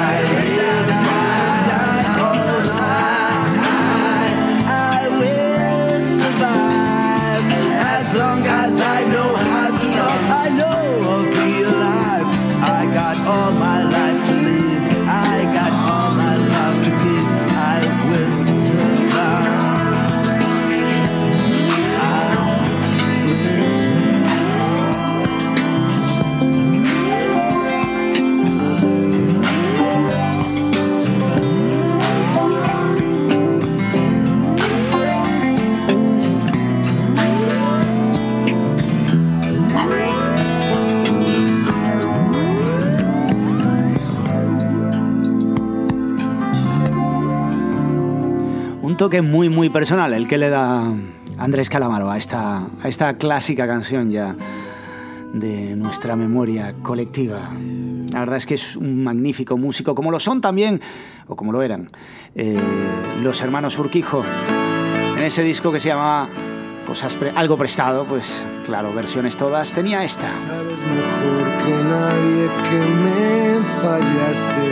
toque muy muy personal el que le da Andrés Calamaro a esta, a esta clásica canción ya de nuestra memoria colectiva. La verdad es que es un magnífico músico, como lo son también, o como lo eran, eh, los hermanos Urquijo. En ese disco que se llamaba Cosas pre- Algo Prestado, pues claro, versiones todas, tenía esta. Sabes mejor que nadie que me fallaste,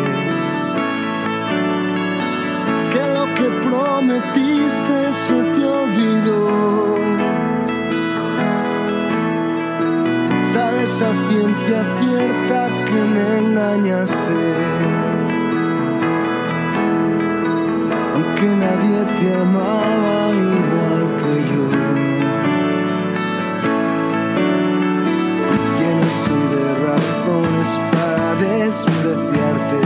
que lo que prometiste se te olvidó. Sabes a ciencia cierta que me engañaste, aunque nadie te amaba igual que yo. Lleno estoy de razones para despreciarte,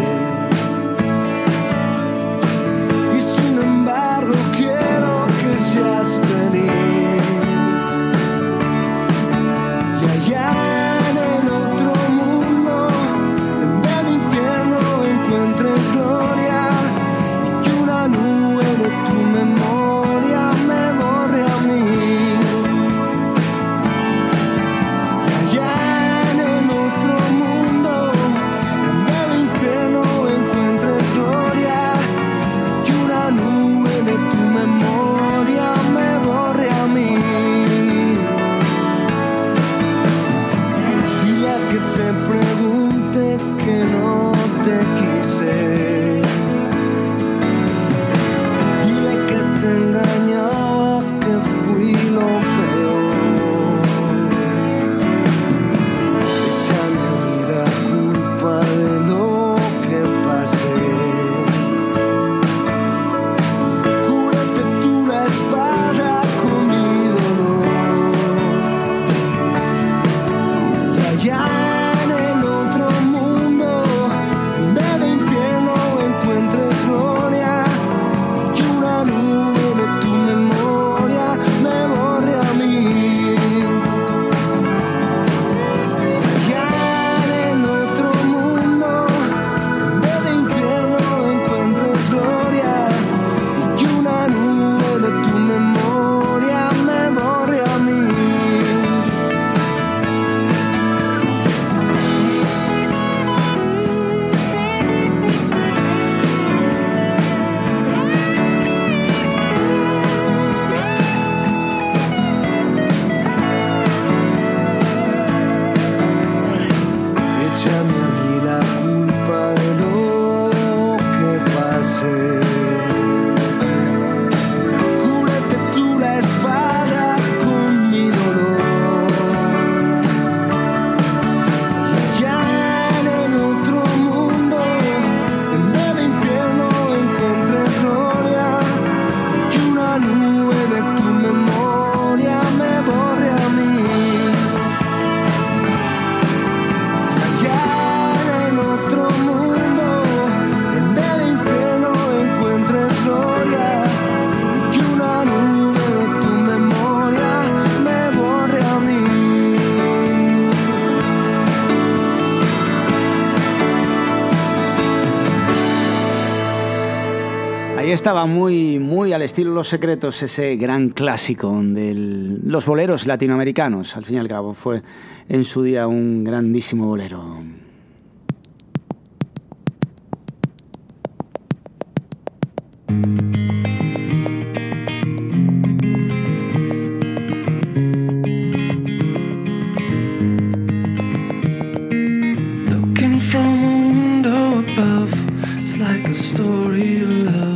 y sin embargo quiero que seas feliz. Estaba muy, muy al estilo Los Secretos, ese gran clásico de los boleros latinoamericanos. Al fin y al cabo fue en su día un grandísimo bolero. Looking from a window above, it's like a story of love.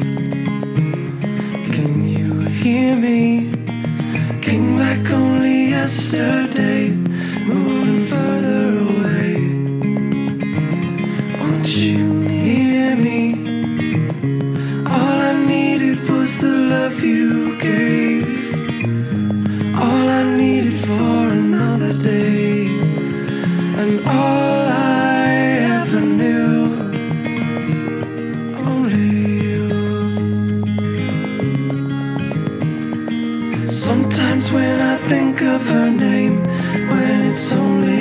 Hear me, came back only yesterday, moving further away. Won't you hear me? All I needed was the love you gave. All I needed for another day, and all I ever knew. Sometimes when I think of her name, when it's only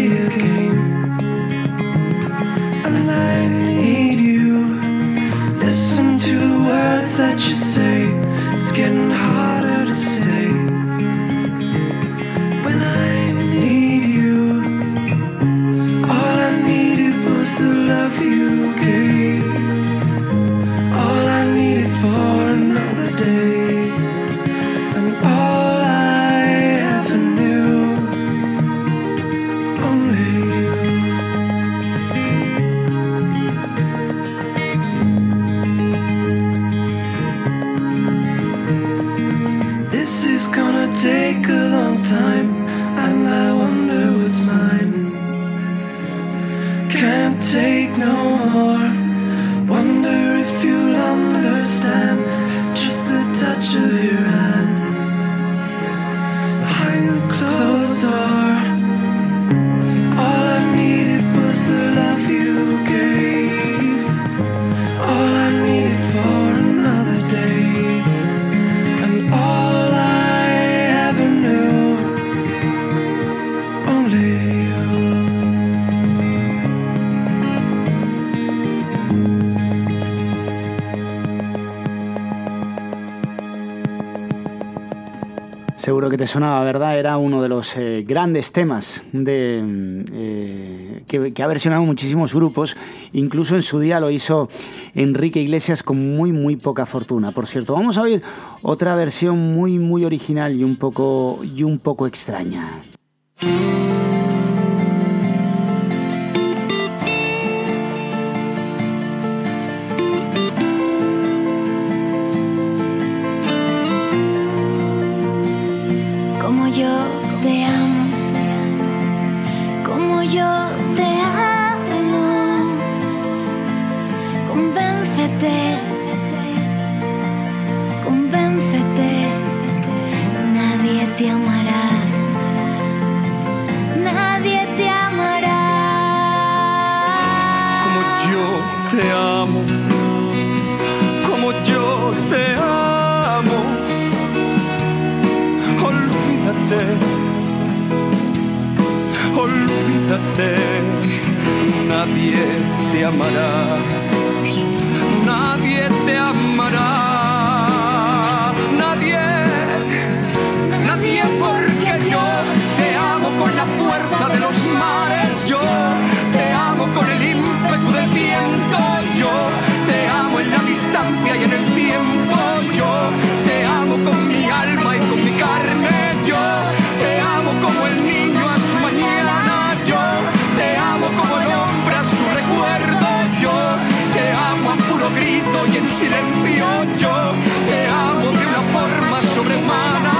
Seguro que te sonaba, ¿verdad? Era uno de los eh, grandes temas de, eh, que, que ha versionado muchísimos grupos. Incluso en su día lo hizo Enrique Iglesias con muy, muy poca fortuna. Por cierto, vamos a oír otra versión muy, muy original y un poco, y un poco extraña. Como yo te amo, como yo te amo, convéncete, convéncete, nadie te amará, nadie te amará. Como yo te amo, como yo te amo, olvídate, olvídate, nadie te amará, nadie te amará, nadie, nadie, porque yo te amo con la fuerza de los mares, yo te amo con el ímpetu del viento, yo te amo en la distancia y en el tiempo, yo te amo con mi alma y con mi carne, yo te amo como el niño a su mañana, yo te amo como el hombre a su recuerdo, yo te amo a puro grito y en silencio, yo te amo de una forma sobrehumana.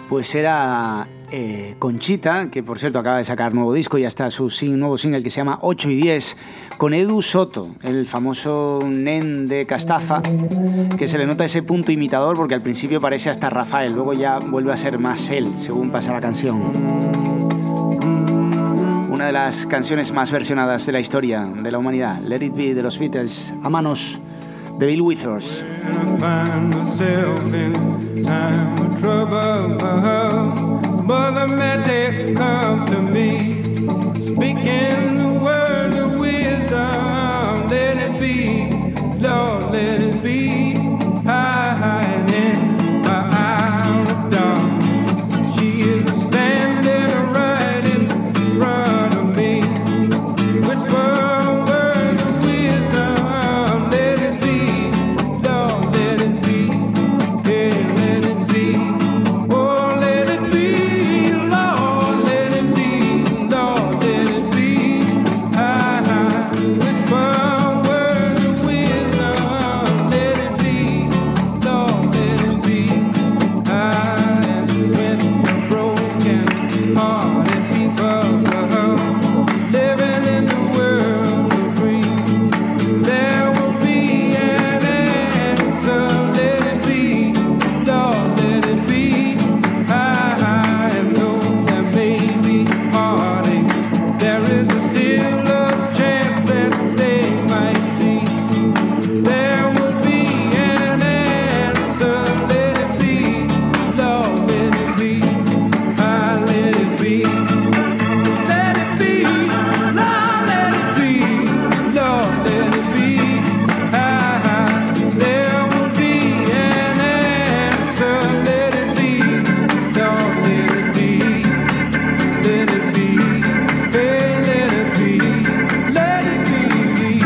pues era eh, Conchita, que por cierto acaba de sacar nuevo disco y ya está su sing- nuevo single que se llama ocho y diez, con Edu Soto, el famoso nen de Castafa, que se le nota ese punto imitador porque al principio parece hasta Rafael, luego ya vuelve a ser más él según pasa la canción. Una de las canciones más versionadas de la historia de la humanidad, Let It Be de los Beatles, a manos de Bill Withers. Find myself in time of trouble. Mother Mary comes to me, speaking the word of wisdom. Let it be, Lord, let it be. Hide in my out of dark. She is standing right in front of me. Whisper a word of wisdom. Let it be, Lord, let it be. Yeah, let it be. Oh, let it be, Lord, let it be. Lord, let it be. I, I whisper a word of wisdom. Let it be, Lord, let it be. I am with a broken hearted people living in the world of dreams. There will be an answer. Let it be, Lord, let it be. I, I know there may be heartache. There is a still a chance that they might see. There will be an answer. Let it be, Lord, let it be. I let it be. Let it be, Lord, let it be. Lord, let it be. I, I, there will be an answer. Let it be, Lord, let it be. Let it be, hey, let it be, let it be.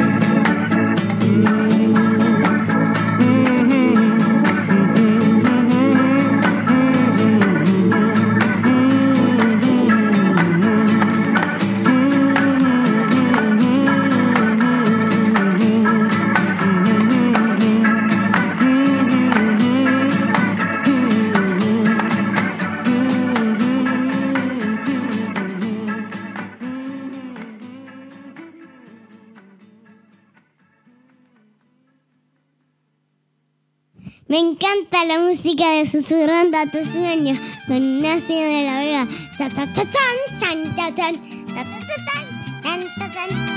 Me encanta la música de Susurrando a tus sueños con Ignacio de la Vega. Cha, cha, cha, chan, chan, cha, chan. Ta, ta, ta, tan, tan, ta, tan.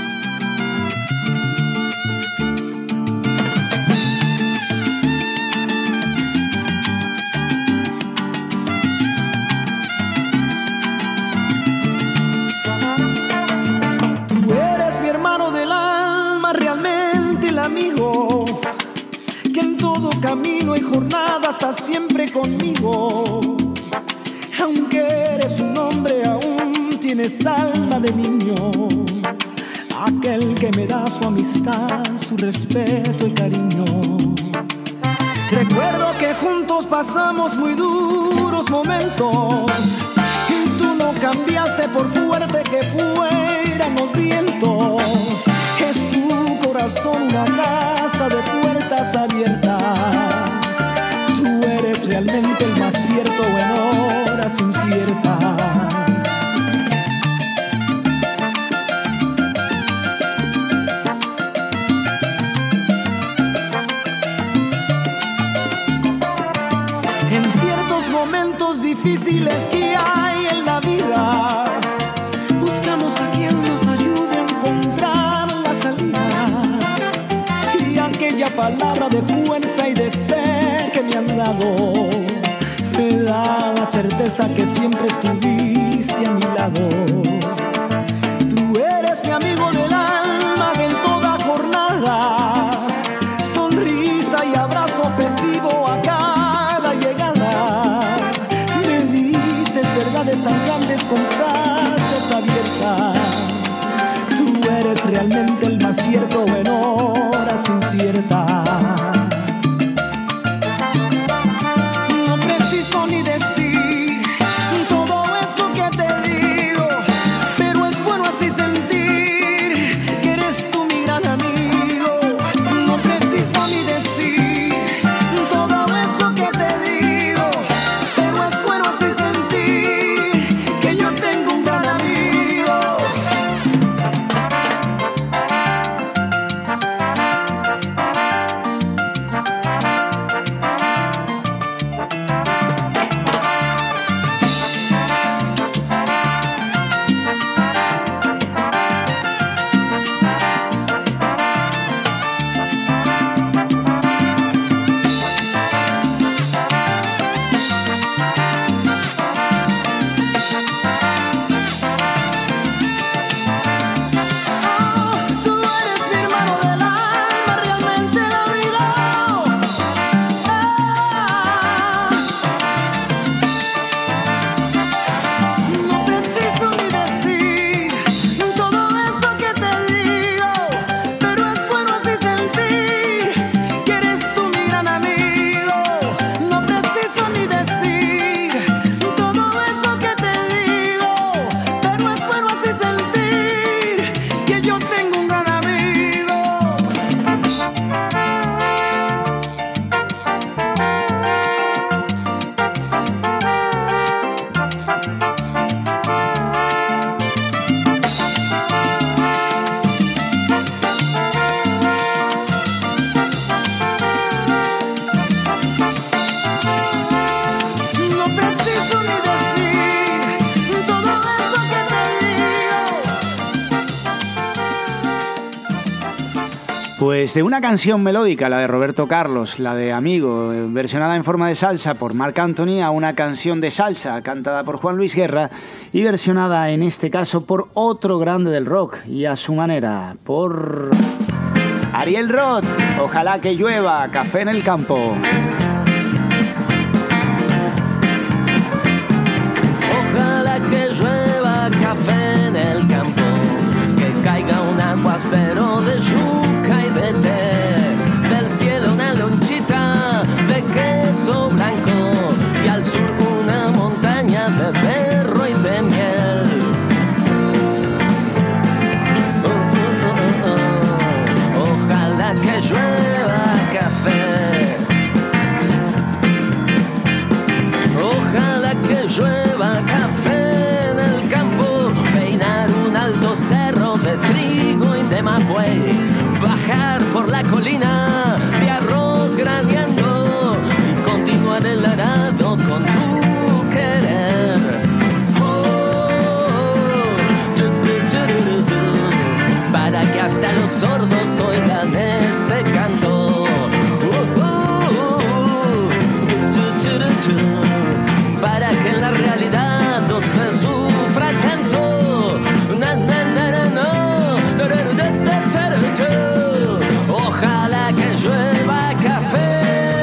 Tú eres mi hermano del alma, realmente el amigo, que en todo camino y jornada estás siempre conmigo. Aunque eres un hombre, aún tienes alma de niño, aquel que me da su amistad, su respeto y cariño. Recuerdo que juntos pasamos muy duros momentos y tú no cambiaste por fuerte que fueran los vientos. Es tu corazón una casa de puertas abiertas. Tú eres realmente el más cierto en horas inciertas. En ciertos momentos difíciles que hay en la vida, buscamos a quien nos ayude a encontrar la salida. Y aquella palabra de fuerza y de fe que me has dado me da la certeza que siempre estuviste a mi lado. Tú eres mi amigo del alma que en toda jornada, sonrisa y abrazo festivo a cada llegada, me dices verdades tan grandes con frases abiertas. Tú eres realmente el más cierto en horas inciertas. No preciso ni decir todo eso que te digo, pero es bueno así sentir que eres tú mi gran amigo. No preciso ni decir todo eso que te digo, pero es bueno así sentir Pues de una canción melódica, la de Roberto Carlos, la de Amigo, versionada en forma de salsa por Marc Anthony, a una canción de salsa cantada por Juan Luis Guerra y versionada en este caso por otro grande del rock y a su manera, por Ariel Roth. Ojalá que llueva, Café en el campo. Ojalá que llueva café en el campo, que caiga un aguacero de yuca y de té, del cielo una lonchita de queso blanco y al sur una montaña de berro y de miel. Oh, oh, oh, oh, oh. Ojalá que llueva café. Ojalá que llueva café en el campo, peinar un alto cerro de trigo y de mapuey, bajar por la colina de arroz graneando y continuar el arado con tu querer. Oh, tu, tu, tu, tu, tu, para que hasta los sordos oigan este canto. Oh, oh, oh, tu, tu, tu, tu, para que en la realidad no se sufra tanto. Na, na, na, na, no. Ojalá que llueva café.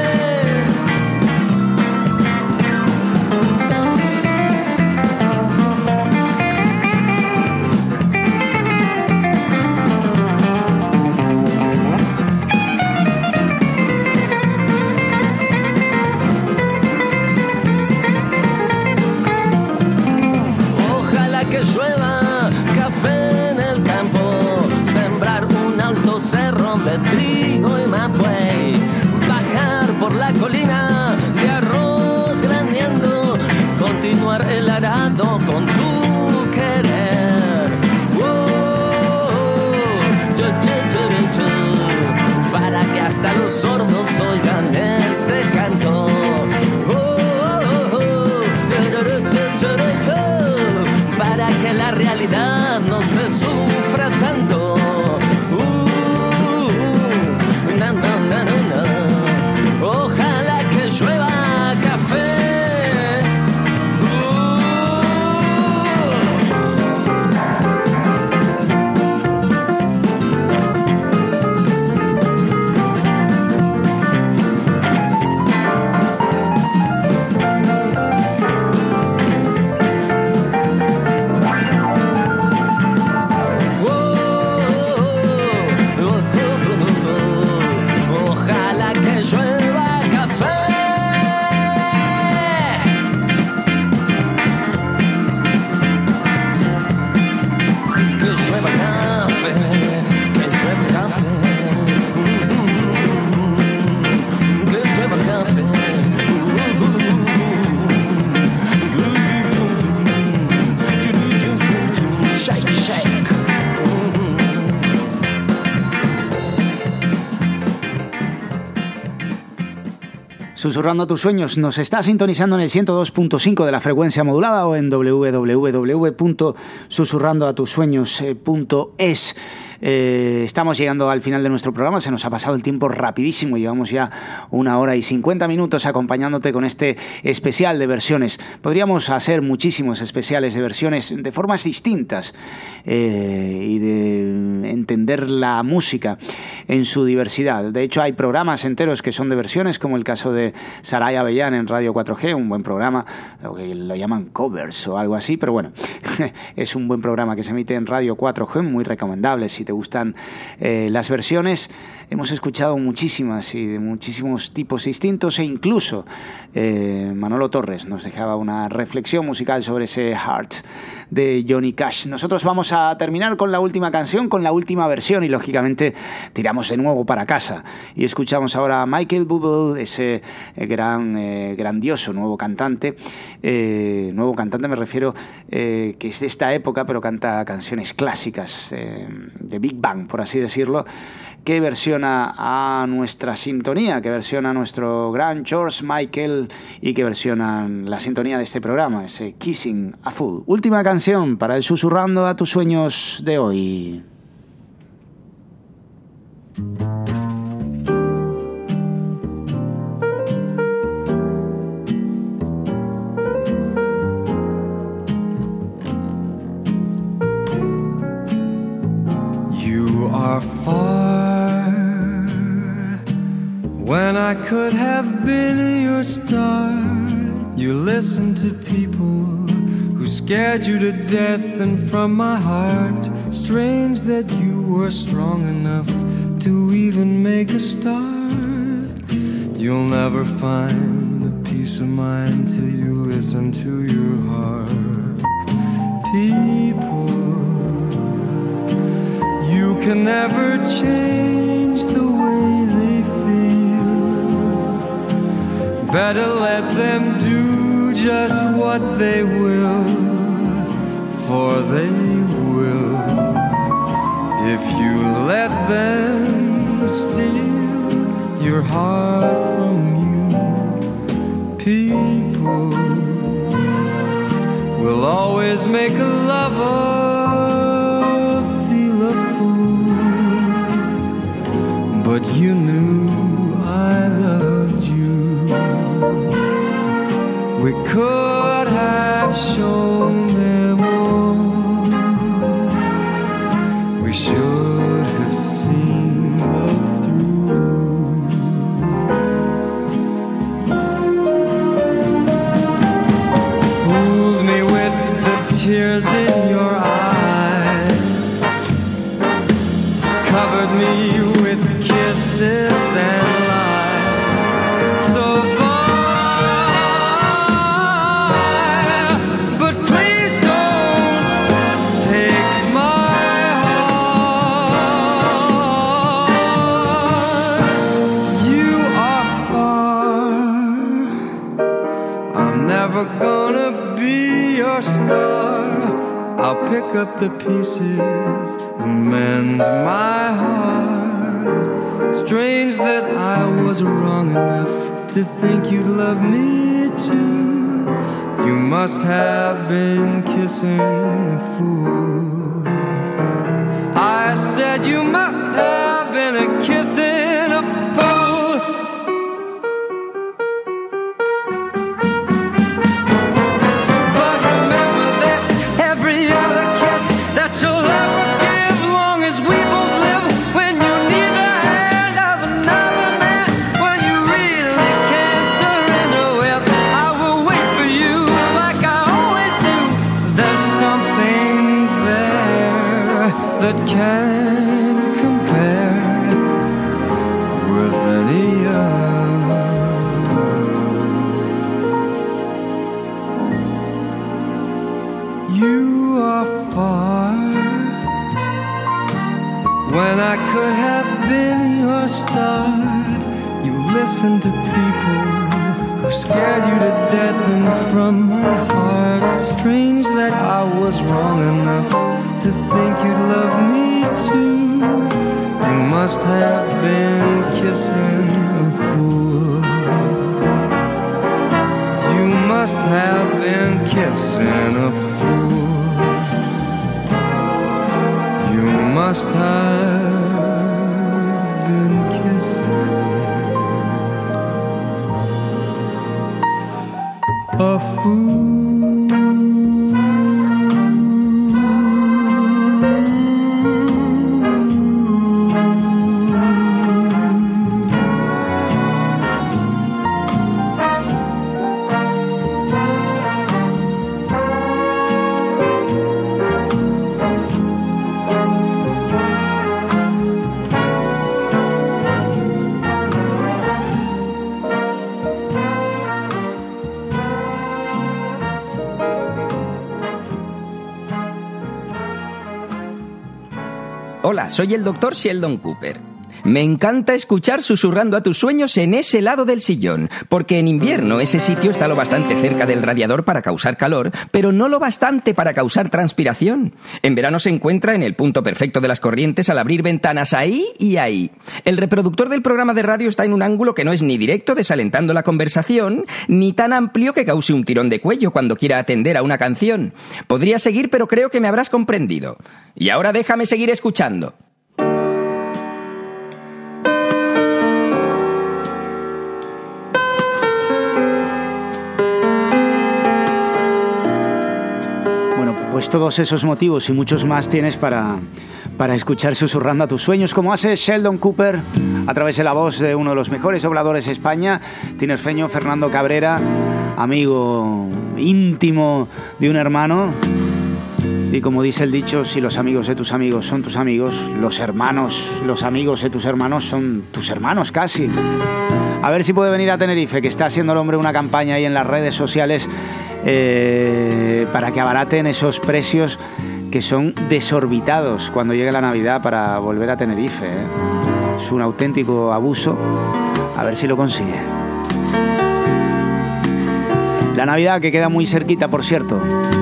Que llueva café en el campo, sembrar un alto cerro de trigo y mapuey, bajar por la colina de arroz graneando, continuar el arado con tu querer. Oh, tu, tu, tu, tu, para que hasta los sordos oigan este canto. Oh, oh, oh, tu, tu, tu, tu, para que la realidad no se sufra tanto. Uh, na, na, na, na, na. Ojalá que llueva café. Susurrando a tus sueños, nos está sintonizando en el ciento dos punto cinco de la frecuencia modulada o en doble u doble u doble u punto susurrando a tus sueños punto es. Eh, estamos llegando al final de nuestro programa, se nos ha pasado el tiempo rapidísimo, llevamos ya una hora y cincuenta minutos acompañándote con este especial de versiones. Podríamos hacer muchísimos especiales de versiones de formas distintas eh, y de entender la música en su diversidad. De hecho, hay programas enteros que son de versiones, como el caso de Saray Avellán en Radio cuatro G, un buen programa, lo que lo llaman covers o algo así, pero bueno, es un buen programa que se emite en Radio cuatro G, muy recomendable si te gustan eh, las versiones. Hemos escuchado muchísimas y de muchísimos tipos distintos e incluso eh, Manolo Torres nos dejaba una reflexión musical sobre ese Heart de Johnny Cash. Nosotros vamos a terminar con la última canción, con la última versión y lógicamente tiramos de nuevo para casa y escuchamos ahora a Michael Bublé, ese eh, gran, eh, grandioso nuevo cantante. Eh, nuevo cantante me refiero eh, que es de esta época pero canta canciones clásicas eh, de Big Bang, por así decirlo, que versiona a nuestra sintonía, que versiona a nuestro gran George Michael y que versiona la sintonía de este programa, ese Kissing a Fool. Última canción para el Susurrando a tus sueños de hoy. are far when I could have been your star. You listened to people who scared you to death, and from my heart, strange that you were strong enough to even make a start. You'll never find the peace of mind till you listen to your heart. People, you can never change the way they feel. Better let them do just what they will, for they will. If you let them steal your heart from you, people will always make a lover feel a fool. But you knew I loved you. We could have shown them all. We should have seen love through. Fooled me with the tears in your eyes, covered me with kisses and lies. So bye, but please don't take my heart. You are far. I'm never gonna be your star. I'll pick up the pieces and mend my heart. Strange that I was wrong enough to think you'd love me too. You must have been kissing a fool. I said you must have been a kissing a fool. But remember this, every other kiss that you'll ever give, long as we both live. When you need the hand of another man, when you really can't surrender, well, I will wait for you like I always do. There's something there that can't compare with any other. You are far when I could have been your star. You listened to people who scared you to death, and from my heart, strange that I was wrong enough to think you'd love me too. You must have been kissing a fool. You must have been kissing a fool. You must have been kissing a fool. Hola, soy el doctor Sheldon Cooper. Me encanta escuchar Susurrando a tus sueños en ese lado del sillón, porque en invierno ese sitio está lo bastante cerca del radiador para causar calor, pero no lo bastante para causar transpiración. En verano se encuentra en el punto perfecto de las corrientes al abrir ventanas ahí y ahí. El reproductor del programa de radio está en un ángulo que no es ni directo desalentando la conversación, ni tan amplio que cause un tirón de cuello cuando quiera atender a una canción. Podría seguir, pero creo que me habrás comprendido. Y ahora déjame seguir escuchando. Pues todos esos motivos y muchos más tienes para, para escuchar Susurrando a tus sueños, como hace Sheldon Cooper a través de la voz de uno de los mejores dobladores de España, tinerfeño Fernando Cabrera, amigo íntimo de un hermano. Y como dice el dicho, si los amigos de tus amigos son tus amigos, los hermanos, los amigos de tus hermanos son tus hermanos casi. A ver si puede venir a Tenerife, que está haciendo el hombre una campaña ahí en las redes sociales eh, para que abaraten esos precios que son desorbitados cuando llegue la Navidad para volver a Tenerife. ¿eh? Es un auténtico abuso. A ver si lo consigue. La Navidad que queda muy cerquita, por cierto.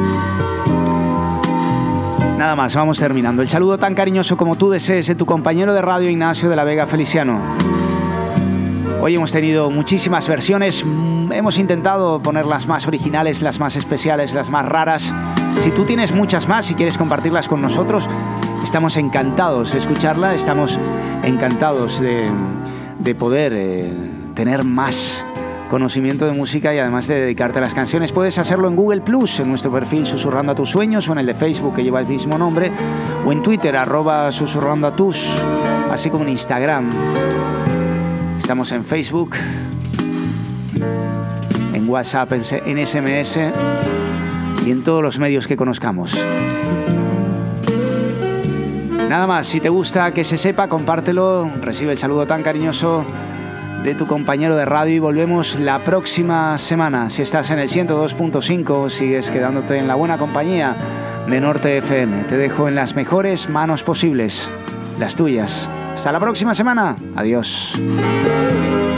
Nada más, vamos terminando. El saludo tan cariñoso como tú desees de tu compañero de radio Ignacio de la Vega Feliciano. Hoy hemos tenido muchísimas versiones, hemos intentado poner las más originales, las más especiales, las más raras. Si tú tienes muchas más y quieres compartirlas con nosotros, estamos encantados de escucharla, estamos encantados de, de poder eh, tener más conocimiento de música y además de dedicarte a las canciones. Puedes hacerlo en Google Plus, en nuestro perfil Susurrando a tus sueños, o en el de Facebook que lleva el mismo nombre, o en Twitter, arroba Susurrando a tus, así como en Instagram. Estamos en Facebook, en WhatsApp, en S M S y en todos los medios que conozcamos. Nada más, si te gusta que se sepa, compártelo, recibe el saludo tan cariñoso de tu compañero de radio y volvemos la próxima semana. Si estás en el ciento dos punto cinco, sigues quedándote en la buena compañía de Norte F M. Te dejo en las mejores manos posibles, las tuyas. Hasta la próxima semana. Adiós.